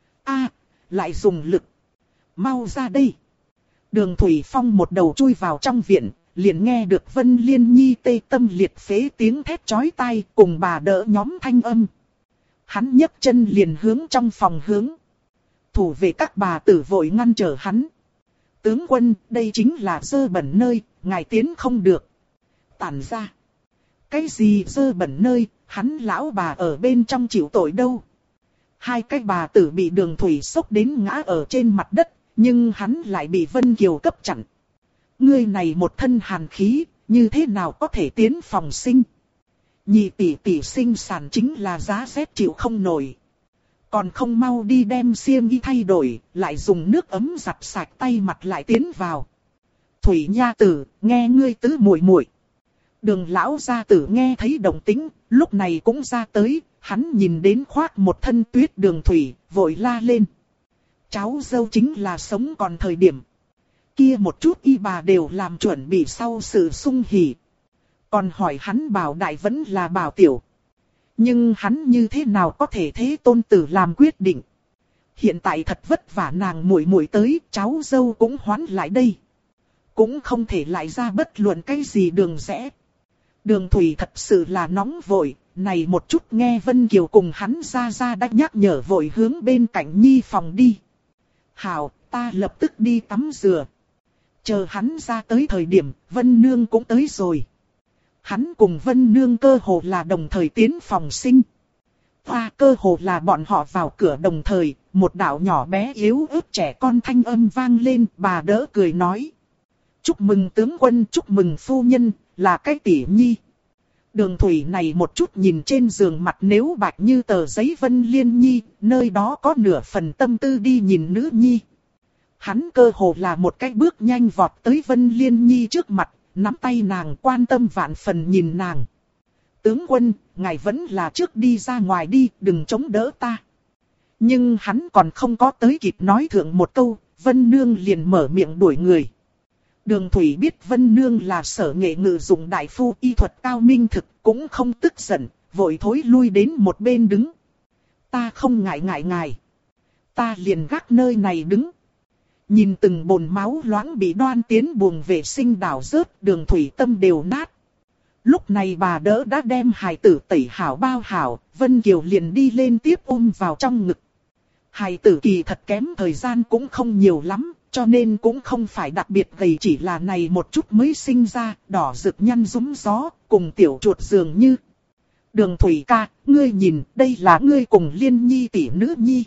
Lại dùng lực. Mau ra đây. Đường Thủy Phong một đầu chui vào trong viện, liền nghe được Vân Liên Nhi tê tâm liệt phế tiếng thét chói tai cùng bà đỡ nhóm thanh âm. Hắn nhấc chân liền hướng trong phòng hướng. Thủ vệ các bà tử vội ngăn trở hắn. Tướng quân, đây chính là dơ bẩn nơi, ngài tiến không được. Tản ra. Cái gì dơ bẩn nơi, hắn lão bà ở bên trong chịu tội đâu. Hai cái bà tử bị Đường Thủy sốc đến ngã ở trên mặt đất, nhưng hắn lại bị Vân Kiều cấp chặn. Ngươi này một thân hàn khí, như thế nào có thể tiến phòng sinh? Nhị tỷ tỷ sinh sản chính là giá rét chịu không nổi. Còn không mau đi đem xiêm y thay đổi, lại dùng nước ấm giặt sạch tay mặt lại tiến vào. Thủy nha tử, nghe ngươi tứ muội muội. Đường lão gia tử nghe thấy động tĩnh, lúc này cũng ra tới, hắn nhìn đến khoác một thân tuyết Đường Thủy, vội la lên. Cháu dâu chính là sống còn thời điểm. Kia một chút y bà đều làm chuẩn bị sau sự sung hỉ. Còn hỏi hắn bảo đại vẫn là bảo tiểu. Nhưng hắn như thế nào có thể thế tôn tử làm quyết định. Hiện tại thật vất vả nàng muội muội tới, cháu dâu cũng hoán lại đây. Cũng không thể lại ra bất luận cái gì đường rẽ. Đường Thủy thật sự là nóng vội, này một chút nghe Vân Kiều cùng hắn ra đã nhắc nhở vội hướng bên cạnh Nhi phòng đi. Hảo, ta lập tức đi tắm rửa. Chờ hắn ra tới thời điểm, Vân Nương cũng tới rồi. Hắn cùng Vân Nương cơ hồ là đồng thời tiến phòng sinh. Cơ hồ là bọn họ vào cửa đồng thời, một đạo nhỏ bé yếu ớt trẻ con thanh âm vang lên, bà đỡ cười nói. Chúc mừng tướng quân, chúc mừng phu nhân, là cái tỷ nhi. Đường Thủy này một chút nhìn trên giường mặt nếu bạch như tờ giấy Vân Liên Nhi, nơi đó có nửa phần tâm tư đi nhìn nữ nhi. Hắn cơ hồ là một cái bước nhanh vọt tới Vân Liên Nhi trước mặt, nắm tay nàng quan tâm vạn phần nhìn nàng. Tướng quân, ngài vẫn là trước đi ra ngoài đi, đừng chống đỡ ta. Nhưng hắn còn không có tới kịp nói thượng một câu, Vân Nương liền mở miệng đuổi người. Đường Thủy biết Vân Nương là Sở Nghệ ngự dụng đại phu y thuật cao minh thực, cũng không tức giận, vội thối lui đến một bên đứng. Ta không ngại ngài. Ta liền gác nơi này đứng. Nhìn từng bồn máu loãng bị đoan tiến buồng vệ sinh đảo rớt, Đường Thủy tâm đều nát. Lúc này bà đỡ đã đem hài tử tẩy hảo bao hảo, Vân Kiều liền đi lên tiếp ôm vào trong ngực. Hài tử kỳ thật kém thời gian cũng không nhiều lắm, cho nên cũng không phải đặc biệt gầy, chỉ là này một chút mới sinh ra, đỏ rực nhăn rúm gió, cùng tiểu chuột dường như. Đường Thủy ca, ngươi nhìn, đây là ngươi cùng Liên Nhi tỷ nữ nhi.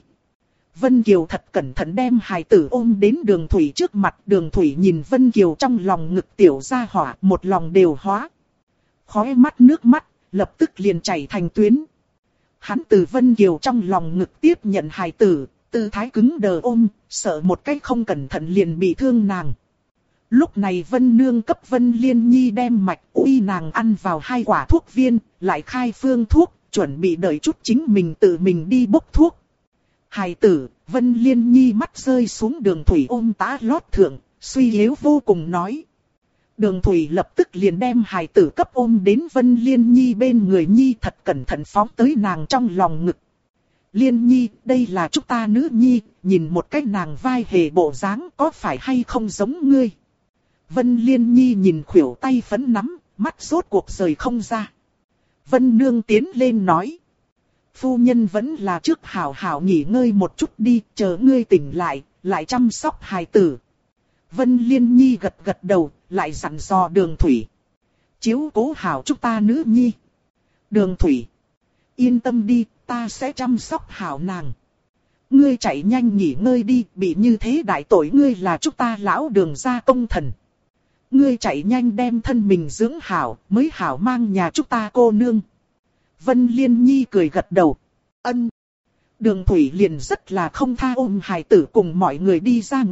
Vân Kiều thật cẩn thận đem hài tử ôm đến Đường Thủy trước mặt. Đường Thủy nhìn Vân Kiều trong lòng ngực tiểu gia hỏa, một lòng đều hóa. Khóe mắt nước mắt, lập tức liền chảy thành tuyến. Hắn từ Vân Kiều trong lòng ngực tiếp nhận hài tử, tư thái cứng đờ ôm, sợ một cách không cẩn thận liền bị thương nàng. Lúc này Vân Nương cấp Vân Liên Nhi đem mạch uy nàng ăn vào 2 quả thuốc viên, lại khai phương thuốc, chuẩn bị đợi chút chính mình tự mình đi bốc thuốc. Hài tử, Vân Liên Nhi mắt rơi xuống Đường Thủy ôm tá lót thượng, suy yếu vô cùng nói. Đường Thủy lập tức liền đem hài tử cấp ôm đến Vân Liên Nhi bên người Nhi, thật cẩn thận phóng tới nàng trong lòng ngực. Liên Nhi, đây là chúng ta nữ nhi, nhìn một cách nàng vai hề bộ dáng có phải hay không giống ngươi. Vân Liên Nhi nhìn khuỷu tay phấn nắm, mắt rốt cuộc rời không ra. Vân Nương tiến lên nói. Phu nhân vẫn là trước hảo hảo nghỉ ngơi một chút đi, chờ ngươi tỉnh lại chăm sóc hài tử. Vân Liên Nhi gật gật đầu, lại dặn dò Đường Thủy. Chiếu cố hảo chúng ta nữ nhi. Đường Thủy, yên tâm đi, ta sẽ chăm sóc hảo nàng. Ngươi chạy nhanh nghỉ ngơi đi, bị như thế đại tội ngươi là chúng ta lão Đường gia công thần. Ngươi chạy nhanh đem thân mình dưỡng hảo, mới hảo mang nhà chúng ta cô nương. Vân Liên Nhi cười gật đầu. Ân. Đường Thủy liền rất là không tha ôm hài tử cùng mọi người đi ra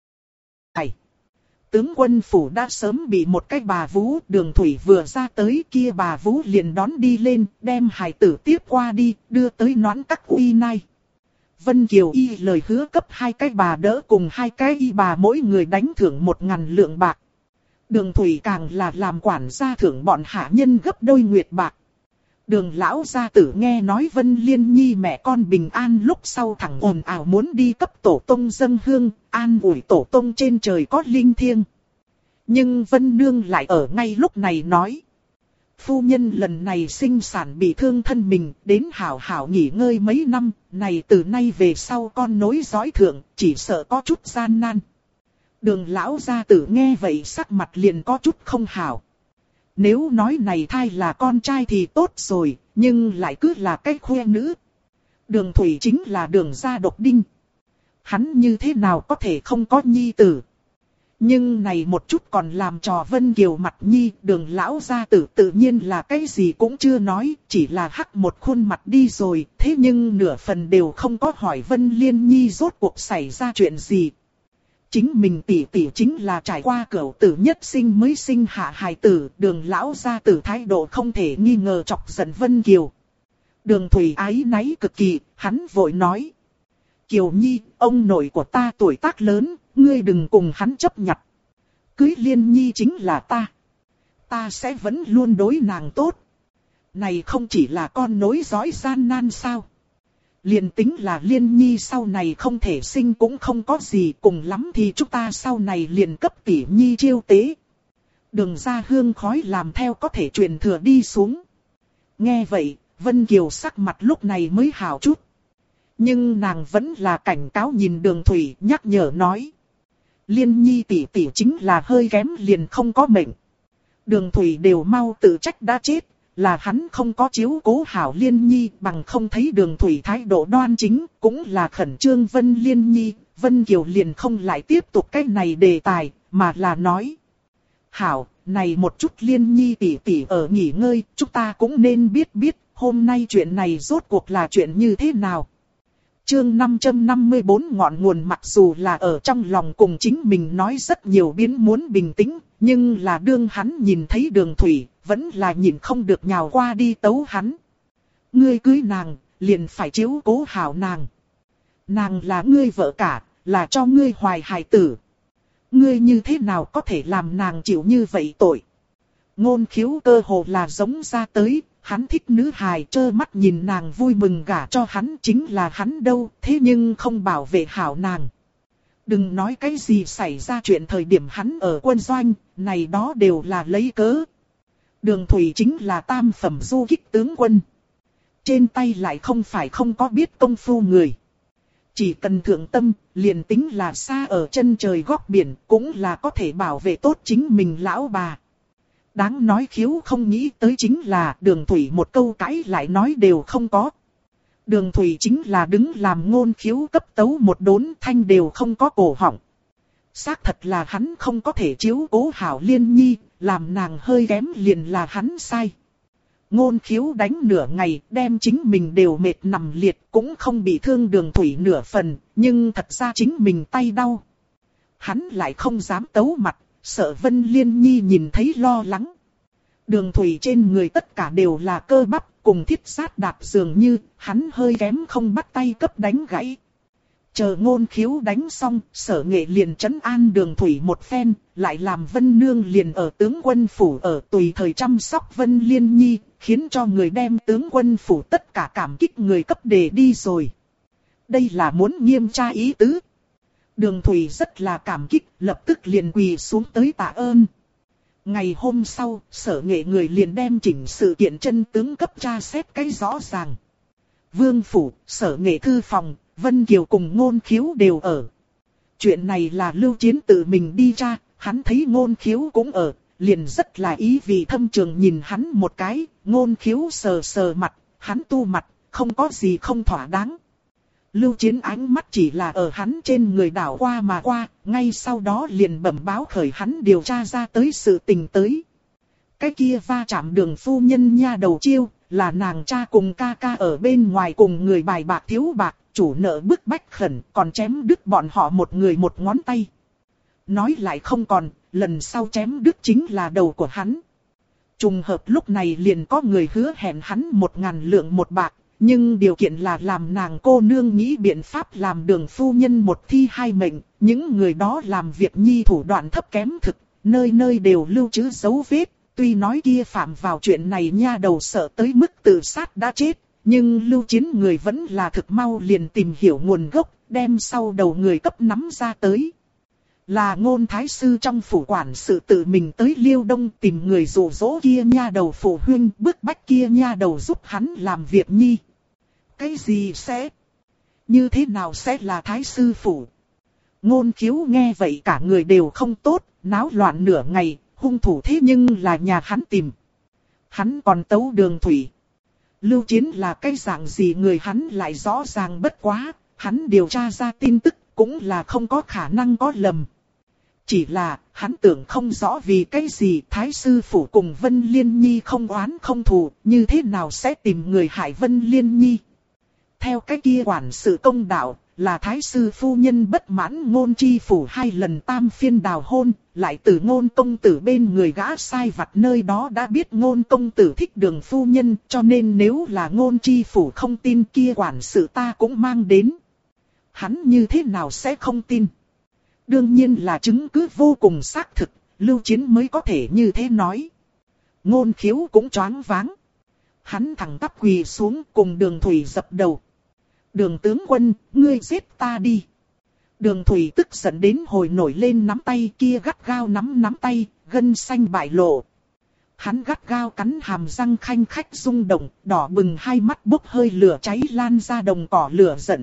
ngoài. Tướng quân phủ đã sớm bị một cái bà vú, Đường Thủy vừa ra tới kia bà vú liền đón đi lên, đem hài tử tiếp qua đi, đưa tới nón các uy nai. Vân Kiều y lời hứa cấp 2 cái bà đỡ cùng 2 cái y bà mỗi người đánh thưởng 1.000 lượng bạc. Đường Thủy càng là làm quản gia thưởng bọn hạ nhân gấp đôi nguyệt bạc. Đường lão gia tử nghe nói Vân Liên Nhi mẹ con bình an lúc sau thẳng ồn ào muốn đi cấp tổ tông dâng hương, an ủi tổ tông trên trời có linh thiêng. Nhưng Vân Nương lại ở ngay lúc này nói. Phu nhân lần này sinh sản bị thương thân mình, đến hảo hảo nghỉ ngơi mấy năm, này từ nay về sau con nối dõi thượng, chỉ sợ có chút gian nan. Đường lão gia tử nghe vậy sắc mặt liền có chút không hảo. Nếu nói này thai là con trai thì tốt rồi, nhưng lại cứ là cái khoe nữ. Đường Thủy chính là Đường gia độc đinh. Hắn như thế nào có thể không có nhi tử. Nhưng này một chút còn làm trò Vân Kiều mặt nhi, Đường lão gia tử tự nhiên là cái gì cũng chưa nói, chỉ là hắc một khuôn mặt đi rồi, thế nhưng nửa phần đều không có hỏi Vân Liên Nhi rốt cuộc xảy ra chuyện gì. Chính mình tỷ tỷ chính là trải qua cửu tử nhất sinh mới sinh hạ hài tử, Đường lão gia tử thái độ không thể nghi ngờ chọc giận Vân Kiều. Đường Thủy ái náy cực kỳ, hắn vội nói. Kiều Nhi, ông nội của ta tuổi tác lớn, ngươi đừng cùng hắn chấp nhặt. Cưới Liên Nhi chính là ta. Ta sẽ vẫn luôn đối nàng tốt. Này không chỉ là con nối dõi gian nan sao. Liền tính là Liên Nhi sau này không thể sinh cũng không có gì, cùng lắm thì chúng ta sau này liền cấp tỷ Nhi chiêu tế. Đường ra hương khói làm theo có thể truyền thừa đi xuống. Nghe vậy, Vân Kiều sắc mặt lúc này mới hảo chút. Nhưng nàng vẫn là cảnh cáo nhìn Đường Thủy, nhắc nhở nói. Liên Nhi tỷ tỷ chính là hơi kém liền không có mệnh. Đường Thủy đều mau tự trách đã chết, là hắn không có chiếu cố hảo Liên Nhi, bằng không thấy Đường Thủy thái độ đoan chính, cũng là khẩn trương Vân Liên Nhi. Vân Kiều liền không lại tiếp tục cái này đề tài, mà là nói. Hảo, này một chút Liên Nhi tỷ tỷ ở nghỉ ngơi, chúng ta cũng nên biết hôm nay chuyện này rốt cuộc là chuyện như thế nào. Chương 554 ngọn nguồn mặc dù là ở trong lòng cùng chính mình nói rất nhiều biến muốn bình tĩnh, nhưng là đương hắn nhìn thấy Đường Thủy, vẫn là nhìn không được nhào qua đi tấu hắn. Ngươi cưới nàng, liền phải chiếu cố hảo nàng. Nàng là ngươi vợ cả, là cho ngươi hoài hài tử. Ngươi như thế nào có thể làm nàng chịu như vậy tội? Ngôn Khiếu cơ hồ là giống ra tới. Hắn thích nữ hài, trơ mắt nhìn nàng vui mừng gả cho hắn, chính là hắn đâu, thế nhưng không bảo vệ hảo nàng. Đừng nói cái gì xảy ra chuyện thời điểm hắn ở quân doanh, này đó đều là lấy cớ. Đường Thủy chính là tam phẩm du kích tướng quân. Trên tay lại không phải không có biết công phu người. Chỉ cần thượng tâm, liền tính là xa ở chân trời góc biển, cũng là có thể bảo vệ tốt chính mình lão bà. Đáng nói Khiếu không nghĩ tới chính là Đường Thủy một câu cãi lại nói đều không có. Đường Thủy chính là đứng làm Ngôn Khiếu cấp tấu một đốn thanh đều không có cổ họng. Xác thật là hắn không có thể chiếu cố hảo Liên Nhi, làm nàng hơi kém liền là hắn sai. Ngôn Khiếu đánh nửa ngày đem chính mình đều mệt nằm liệt cũng không bị thương Đường Thủy nửa phần, nhưng thật ra chính mình tay đau. Hắn lại không dám tấu mặt. Sợ Vân Liên Nhi nhìn thấy lo lắng. Đường Thủy trên người tất cả đều là cơ bắp, cùng thiết sát đạp dường như, hắn hơi kém không bắt tay cấp đánh gãy. Chờ Ngôn Khiếu đánh xong, Sở Nghệ liền trấn an Đường Thủy một phen, lại làm Vân Nương liền ở tướng quân phủ ở tùy thời chăm sóc Vân Liên Nhi, khiến cho người đem tướng quân phủ tất cả cảm kích người cấp đề đi rồi. Đây là muốn nghiêm tra ý tứ. Đường Thủy rất là cảm kích, lập tức liền quỳ xuống tới tạ ơn. Ngày hôm sau, Sở Nghệ người liền đem chỉnh sự kiện chân tướng cấp tra xét cái rõ ràng. Vương phủ, Sở Nghệ thư phòng, Vân Kiều cùng Ngôn Khiếu đều ở. Chuyện này là Lưu Chiến tự mình đi tra, hắn thấy Ngôn Khiếu cũng ở, liền rất là ý vị thâm trường nhìn hắn một cái, Ngôn Khiếu sờ sờ mặt, hắn tu mặt, không có gì không thỏa đáng. Lưu Chiến ánh mắt chỉ là ở hắn trên người đảo qua mà qua, ngay sau đó liền bẩm báo khởi hắn điều tra ra tới sự tình tới. Cái kia va chạm Đường phu nhân nha đầu chiêu, là nàng cha cùng ca ca ở bên ngoài cùng người bài bạc thiếu bạc, chủ nợ bức bách khẩn, còn chém đứt bọn họ một người một ngón tay. Nói lại không còn, lần sau chém đứt chính là đầu của hắn. Trùng hợp lúc này liền có người hứa hẹn hắn 1.000 lượng một bạc, nhưng điều kiện là làm nàng cô nương nghĩ biện pháp làm Đường phu nhân một thi hai mệnh. Những người đó làm việc nhi thủ đoạn thấp kém thực, nơi nơi đều lưu trữ dấu vết. Tuy nói kia phạm vào chuyện này nha đầu sợ tới mức tự sát đã chết, nhưng Lưu Chiến người vẫn là thực mau liền tìm hiểu nguồn gốc, đem sau đầu người cấp nắm ra tới. Là Ngôn thái sư trong phủ quản sự tự mình tới Liêu Đông tìm người dụ dỗ kia nha đầu phụ huynh, bức bách kia nha đầu giúp hắn làm việc nhi. Cái gì sẽ? Như thế nào sẽ là thái sư phủ? Ngôn Khiếu nghe vậy cả người đều không tốt, náo loạn nửa ngày, hung thủ thế nhưng là nhà hắn tìm. Hắn còn tấu Đường Thủy. Lưu Chiến là cái dạng gì người hắn lại rõ ràng bất quá, hắn điều tra ra tin tức cũng là không có khả năng có lầm. Chỉ là, hắn tưởng không rõ vì cái gì Thái sư phủ cùng Vân Liên Nhi không oán không thù, như thế nào sẽ tìm người hại Vân Liên Nhi. Theo cái kia quản sự công đạo, là Thái sư phu nhân bất mãn Ngôn chi phủ 2 lần tam phiên đào hôn, lại từ Ngôn công tử bên người gã sai vặt nơi đó đã biết Ngôn công tử thích Đường phu nhân, cho nên nếu là Ngôn chi phủ không tin kia quản sự ta cũng mang đến. Hắn như thế nào sẽ không tin? Đương nhiên là chứng cứ vô cùng xác thực, Lưu Chiến mới có thể như thế nói. Ngôn Khiếu cũng choáng váng. Hắn thẳng tắp quỳ xuống cùng Đường Thủy dập đầu. Đường tướng quân, ngươi giết ta đi. Đường Thủy tức giận đến hồi nổi lên nắm tay kia gắt gao nắm tay, gân xanh bại lộ. Hắn gắt gao cắn hàm răng khanh khách rung động, đỏ bừng hai mắt bốc hơi lửa cháy lan ra đồng cỏ lửa giận.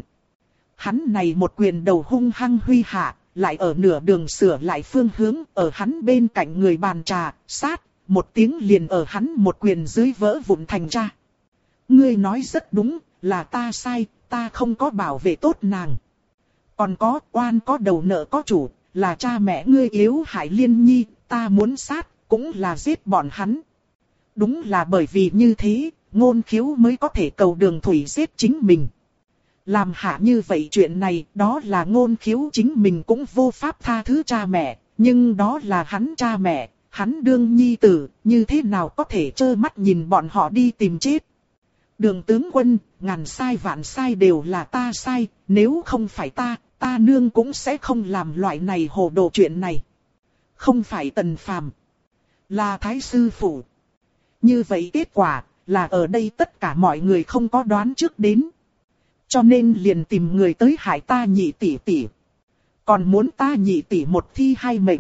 Hắn này một quyền đầu hung hăng huy hạ, lại ở nửa đường sửa lại phương hướng, ở hắn bên cạnh người bàn trà, sát, một tiếng liền ở hắn một quyền dưới vỡ vụn thành ra. Ngươi nói rất đúng, là ta sai, ta không có bảo vệ tốt nàng. Còn có, oan có đầu nợ có chủ, là cha mẹ ngươi yếu hại Liên Nhi, ta muốn sát, cũng là giết bọn hắn. Đúng là bởi vì như thế, Ngôn Khiếu mới có thể cầu Đường Thủy giết chính mình. Làm hạ như vậy chuyện này, đó là Ngôn Khiếu chính mình cũng vô pháp tha thứ cha mẹ, nhưng đó là hắn cha mẹ, hắn đương nhi tử, như thế nào có thể trơ mắt nhìn bọn họ đi tìm chết. Đường tướng quân, ngàn sai vạn sai đều là ta sai, nếu không phải ta nương cũng sẽ không làm loại này hồ đồ chuyện này. Không phải Tần Phàm, là Thái sư phủ. Như vậy kết quả, là ở đây tất cả mọi người không có đoán trước đến. Cho nên liền tìm người tới hại ta nhị tỷ tỷ. Còn muốn ta nhị tỷ một thi hai mệnh.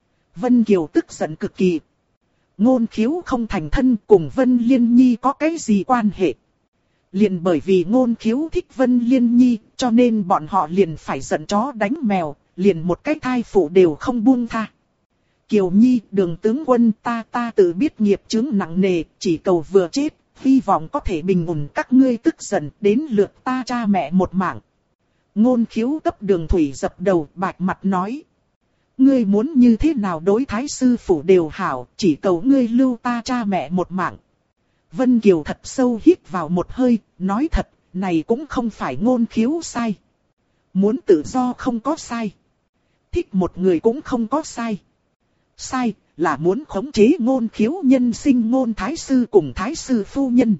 Vân Kiều tức giận cực kỳ. Ngôn Khiếu không thành thân cùng Vân Liên Nhi có cái gì quan hệ. Liền bởi vì Ngôn Khiếu thích Vân Liên Nhi, cho nên bọn họ liền phải giận chó đánh mèo, liền một cái thai phụ đều không buông tha. Kiều Nhi, Đường tướng quân, ta tự biết nghiệp chướng nặng nề, chỉ cầu vừa chết, hy vọng có thể bình ổn các ngươi tức giận, đến lượt ta cha mẹ một mạng. Ngôn Khiếu cấp Đường Thủy dập đầu, bạch mặt nói: ngươi muốn như thế nào đối thái sư phủ đều hảo, chỉ cầu ngươi lưu ta cha mẹ một mạng. Vân Kiều thật sâu hít vào một hơi, nói thật, này cũng không phải Ngôn Khiếu sai. Muốn tự do không có sai. Thích một người cũng không có sai. Sai, là muốn khống chế Ngôn Khiếu nhân sinh Ngôn thái sư cùng thái sư phu nhân.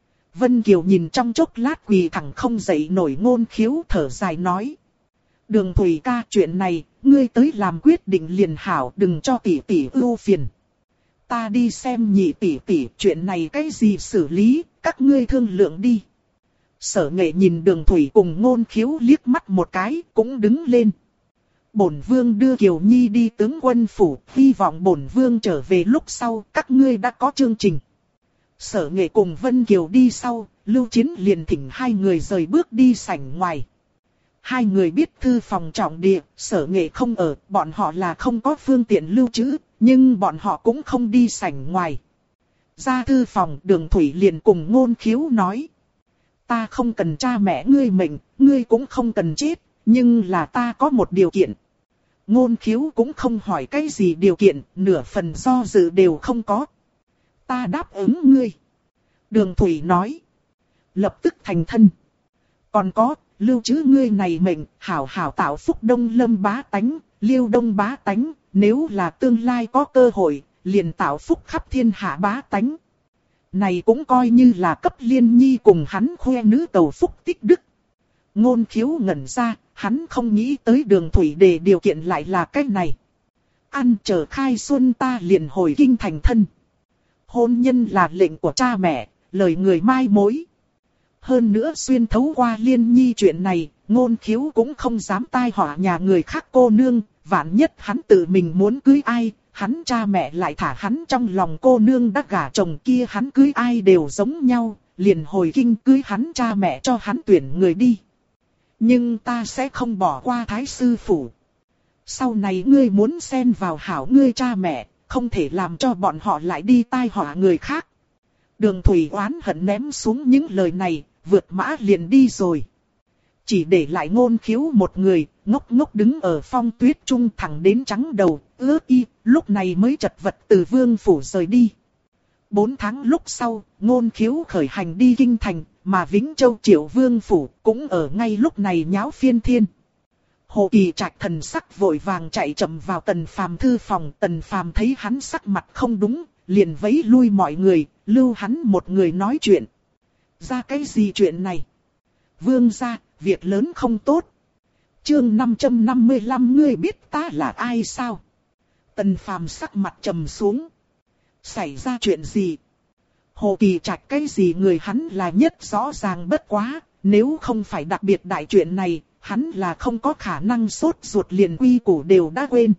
Vân Kiều nhìn trong chốc lát quỳ thẳng không dậy nổi Ngôn Khiếu, thở dài nói: Đường Thủy ca, chuyện này, ngươi tới làm quyết định liền hảo, đừng cho tỷ tỷ ưu phiền. Ta đi xem nhị tỷ tỷ, chuyện này cái gì xử lý, các ngươi thương lượng đi. Sở Nghệ nhìn Đường Thủy cùng Ngôn Khiếu liếc mắt một cái, cũng đứng lên. Bổn vương đưa Kiều Nhi đi tướng quân phủ, hy vọng bổn vương trở về lúc sau, các ngươi đã có chương trình. Sở Nghệ cùng Vân Kiều đi sau, Lưu Chiến liền thỉnh hai người rời bước đi sảnh ngoài. Hai người biết thư phòng trọng địa, Sở Nghệ không ở, bọn họ là không có phương tiện lưu trữ, Nhưng bọn họ cũng không đi sảnh ngoài. Ra thư phòng, Đường Thủy liền cùng Ngôn Khiếu nói. Ta không cần cha mẹ ngươi mệnh, ngươi cũng không cần chết, nhưng là ta có một điều kiện. Ngôn Khiếu cũng không hỏi cái gì điều kiện, nửa phần do dự đều không có. Ta đáp ứng ngươi. Đường Thủy nói. Lập tức thành thân. Còn có, lưu trữ ngươi này mệnh, hảo hảo tạo phúc Đông Lâm bá tánh, Liêu Đông bá tánh, nếu là tương lai có cơ hội, liền tạo phúc khắp thiên hạ bá tánh. Này cũng coi như là cấp Liên Nhi cùng hắn khoe nữ cầu phúc tích đức. Ngôn Khiếu ngẩn ra, hắn không nghĩ tới Đường Thủy đề điều kiện lại là cái này. Ăn chờ khai xuân ta liền hồi kinh thành thân. Hôn nhân là lệnh của cha mẹ, lời người mai mối. Hơn nữa xuyên thấu qua Liên Nhi chuyện này, Ngôn Khiếu cũng không dám tai họa nhà người khác cô nương, vạn nhất hắn tự mình muốn cưới ai, hắn cha mẹ lại thả hắn trong lòng cô nương đã gả chồng kia, hắn cưới ai đều giống nhau, liền hồi kinh cưới hắn cha mẹ cho hắn tuyển người đi. Nhưng ta sẽ không bỏ qua Thái sư phủ. Sau này ngươi muốn xen vào hảo ngươi cha mẹ, không thể làm cho bọn họ lại đi tai họa người khác. Đường Thủy oán hận ném xuống những lời này, vượt mã liền đi rồi. Chỉ để lại Ngôn Khiếu một người, ngốc ngốc đứng ở phong tuyết trung thẳng đến trắng đầu, ướt y, lúc này mới chật vật từ Vương phủ rời đi. 4 tháng lúc sau, Ngôn Khiếu khởi hành đi kinh thành, mà Vĩnh Châu Triệu Vương phủ cũng ở ngay lúc này nháo phiên thiên. Hồ Kỳ Trạch thần sắc vội vàng chạy chậm vào Tần Phàm thư phòng, Tần Phàm thấy hắn sắc mặt không đúng, liền vẫy lui mọi người, lưu hắn một người nói chuyện. Ra cái gì chuyện này? Vương gia, việc lớn không tốt. Chương 555 ngươi biết ta là ai sao? Tần Phàm sắc mặt trầm xuống. Xảy ra chuyện gì? Hồ Kỳ Trạch cái gì người hắn là nhất rõ ràng bất quá, nếu không phải đặc biệt đại chuyện này, hắn là không có khả năng sốt ruột liền quy củ đều đã quên.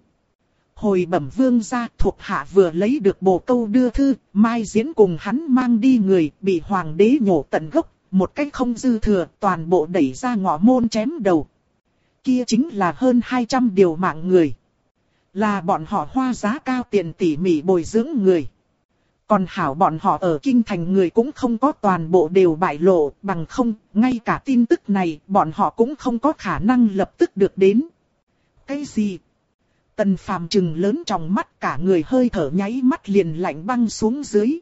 Hồi bẩm vương gia, thuộc hạ vừa lấy được bồ câu đưa thư, mai diễn cùng hắn mang đi người, bị hoàng đế nhổ tận gốc, một cách không dư thừa, toàn bộ đẩy ra ngõ môn chém đầu. Kia chính là hơn 200 điều mạng người. Là bọn họ hoa giá cao tiền tỉ mỉ bồi dưỡng người. Còn hảo bọn họ ở kinh thành người cũng không có toàn bộ đều bại lộ, bằng không, ngay cả tin tức này bọn họ cũng không có khả năng lập tức được đến. Cái gì? Tần Phàm trừng lớn trong mắt, cả người hơi thở nháy mắt liền lạnh băng xuống dưới.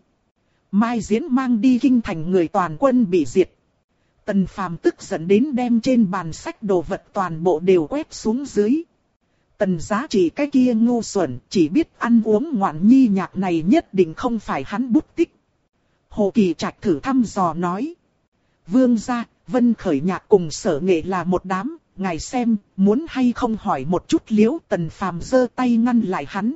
Mai diễn mang đi kinh thành người toàn quân bị diệt. Tần Phàm tức giận đến đem trên bàn sách đồ vật toàn bộ đều quét xuống dưới. Tần Giá Trị cái kia ngu xuẩn, chỉ biết ăn uống ngoạn nhi nhạc này nhất định không phải hắn bút tích. Hồ Kỳ Trạch thử thăm dò nói. Vương gia, Vân Khởi Nhạc cùng Sở Nghệ là một đám, ngài xem, muốn hay không hỏi một chút liễu. Tần Phàm giơ tay ngăn lại hắn.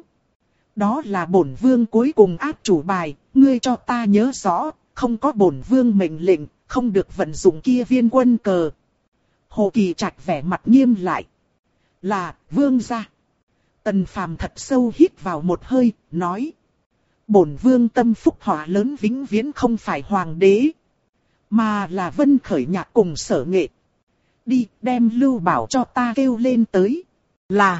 Đó là bổn vương cuối cùng áp chủ bài, ngươi cho ta nhớ rõ, không có bổn vương mệnh lệnh, không được vận dụng kia viên quân cờ. Hồ Kỳ Trạch vẻ mặt nghiêm lại. Là, vương gia. Tần Phàm thật sâu hít vào một hơi, nói. Bổn vương tâm phúc họa lớn vĩnh viễn không phải hoàng đế, mà là Vân Khởi Nhạc cùng Sở Nghệ. Đi, đem Lưu Bảo cho ta kêu lên tới. Là.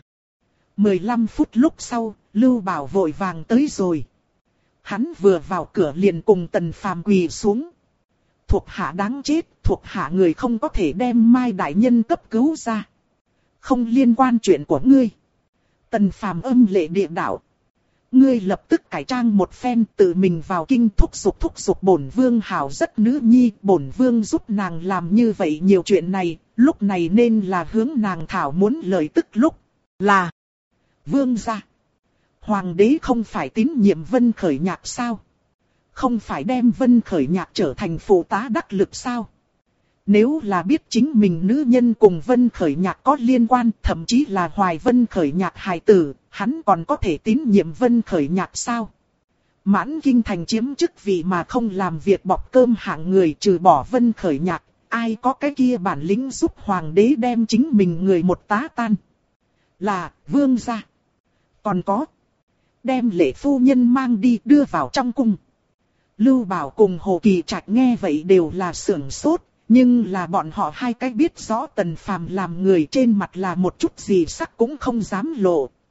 15 phút lúc sau, Lưu Bảo vội vàng tới rồi. Hắn vừa vào cửa liền cùng Tần Phàm quỳ xuống. Thuộc hạ đáng chết, thuộc hạ người không có thể đem Mai đại nhân cấp cứu ra. Không liên quan chuyện của ngươi. Tần Phàm âm lệ địa đạo. Ngươi lập tức cải trang một phen, tự mình vào kinh thúc giục bổn vương hảo rất nữ nhi, bổn vương giúp nàng làm như vậy nhiều chuyện này, lúc này nên là hướng nàng thảo muốn lời tức lúc. Là. Vương gia. Hoàng đế không phải tín nhiệm Vân Khởi Nhạc sao? Không phải đem Vân Khởi Nhạc trở thành phụ tá đắc lực sao? Nếu là biết chính mình nữ nhân cùng Vân Khởi Nhạc có liên quan, thậm chí là hoài Vân Khởi Nhạc hài tử, hắn còn có thể tín nhiệm Vân Khởi Nhạc sao? Mãn kinh thành chiếm chức vị mà không làm việc bọc cơm hạng người, trừ bỏ Vân Khởi Nhạc, ai có cái kia bản lĩnh giúp hoàng đế đem chính mình người một tá tan? Là, vương gia. Còn có, đem Lệ phu nhân mang đi đưa vào trong cung. Lưu Bảo cùng Hồ Kỳ Trạch nghe vậy đều là sưởng sốt, nhưng là bọn họ hai cái biết rõ Tần Phàm làm người trên mặt là một chút gì sắc cũng không dám lộ.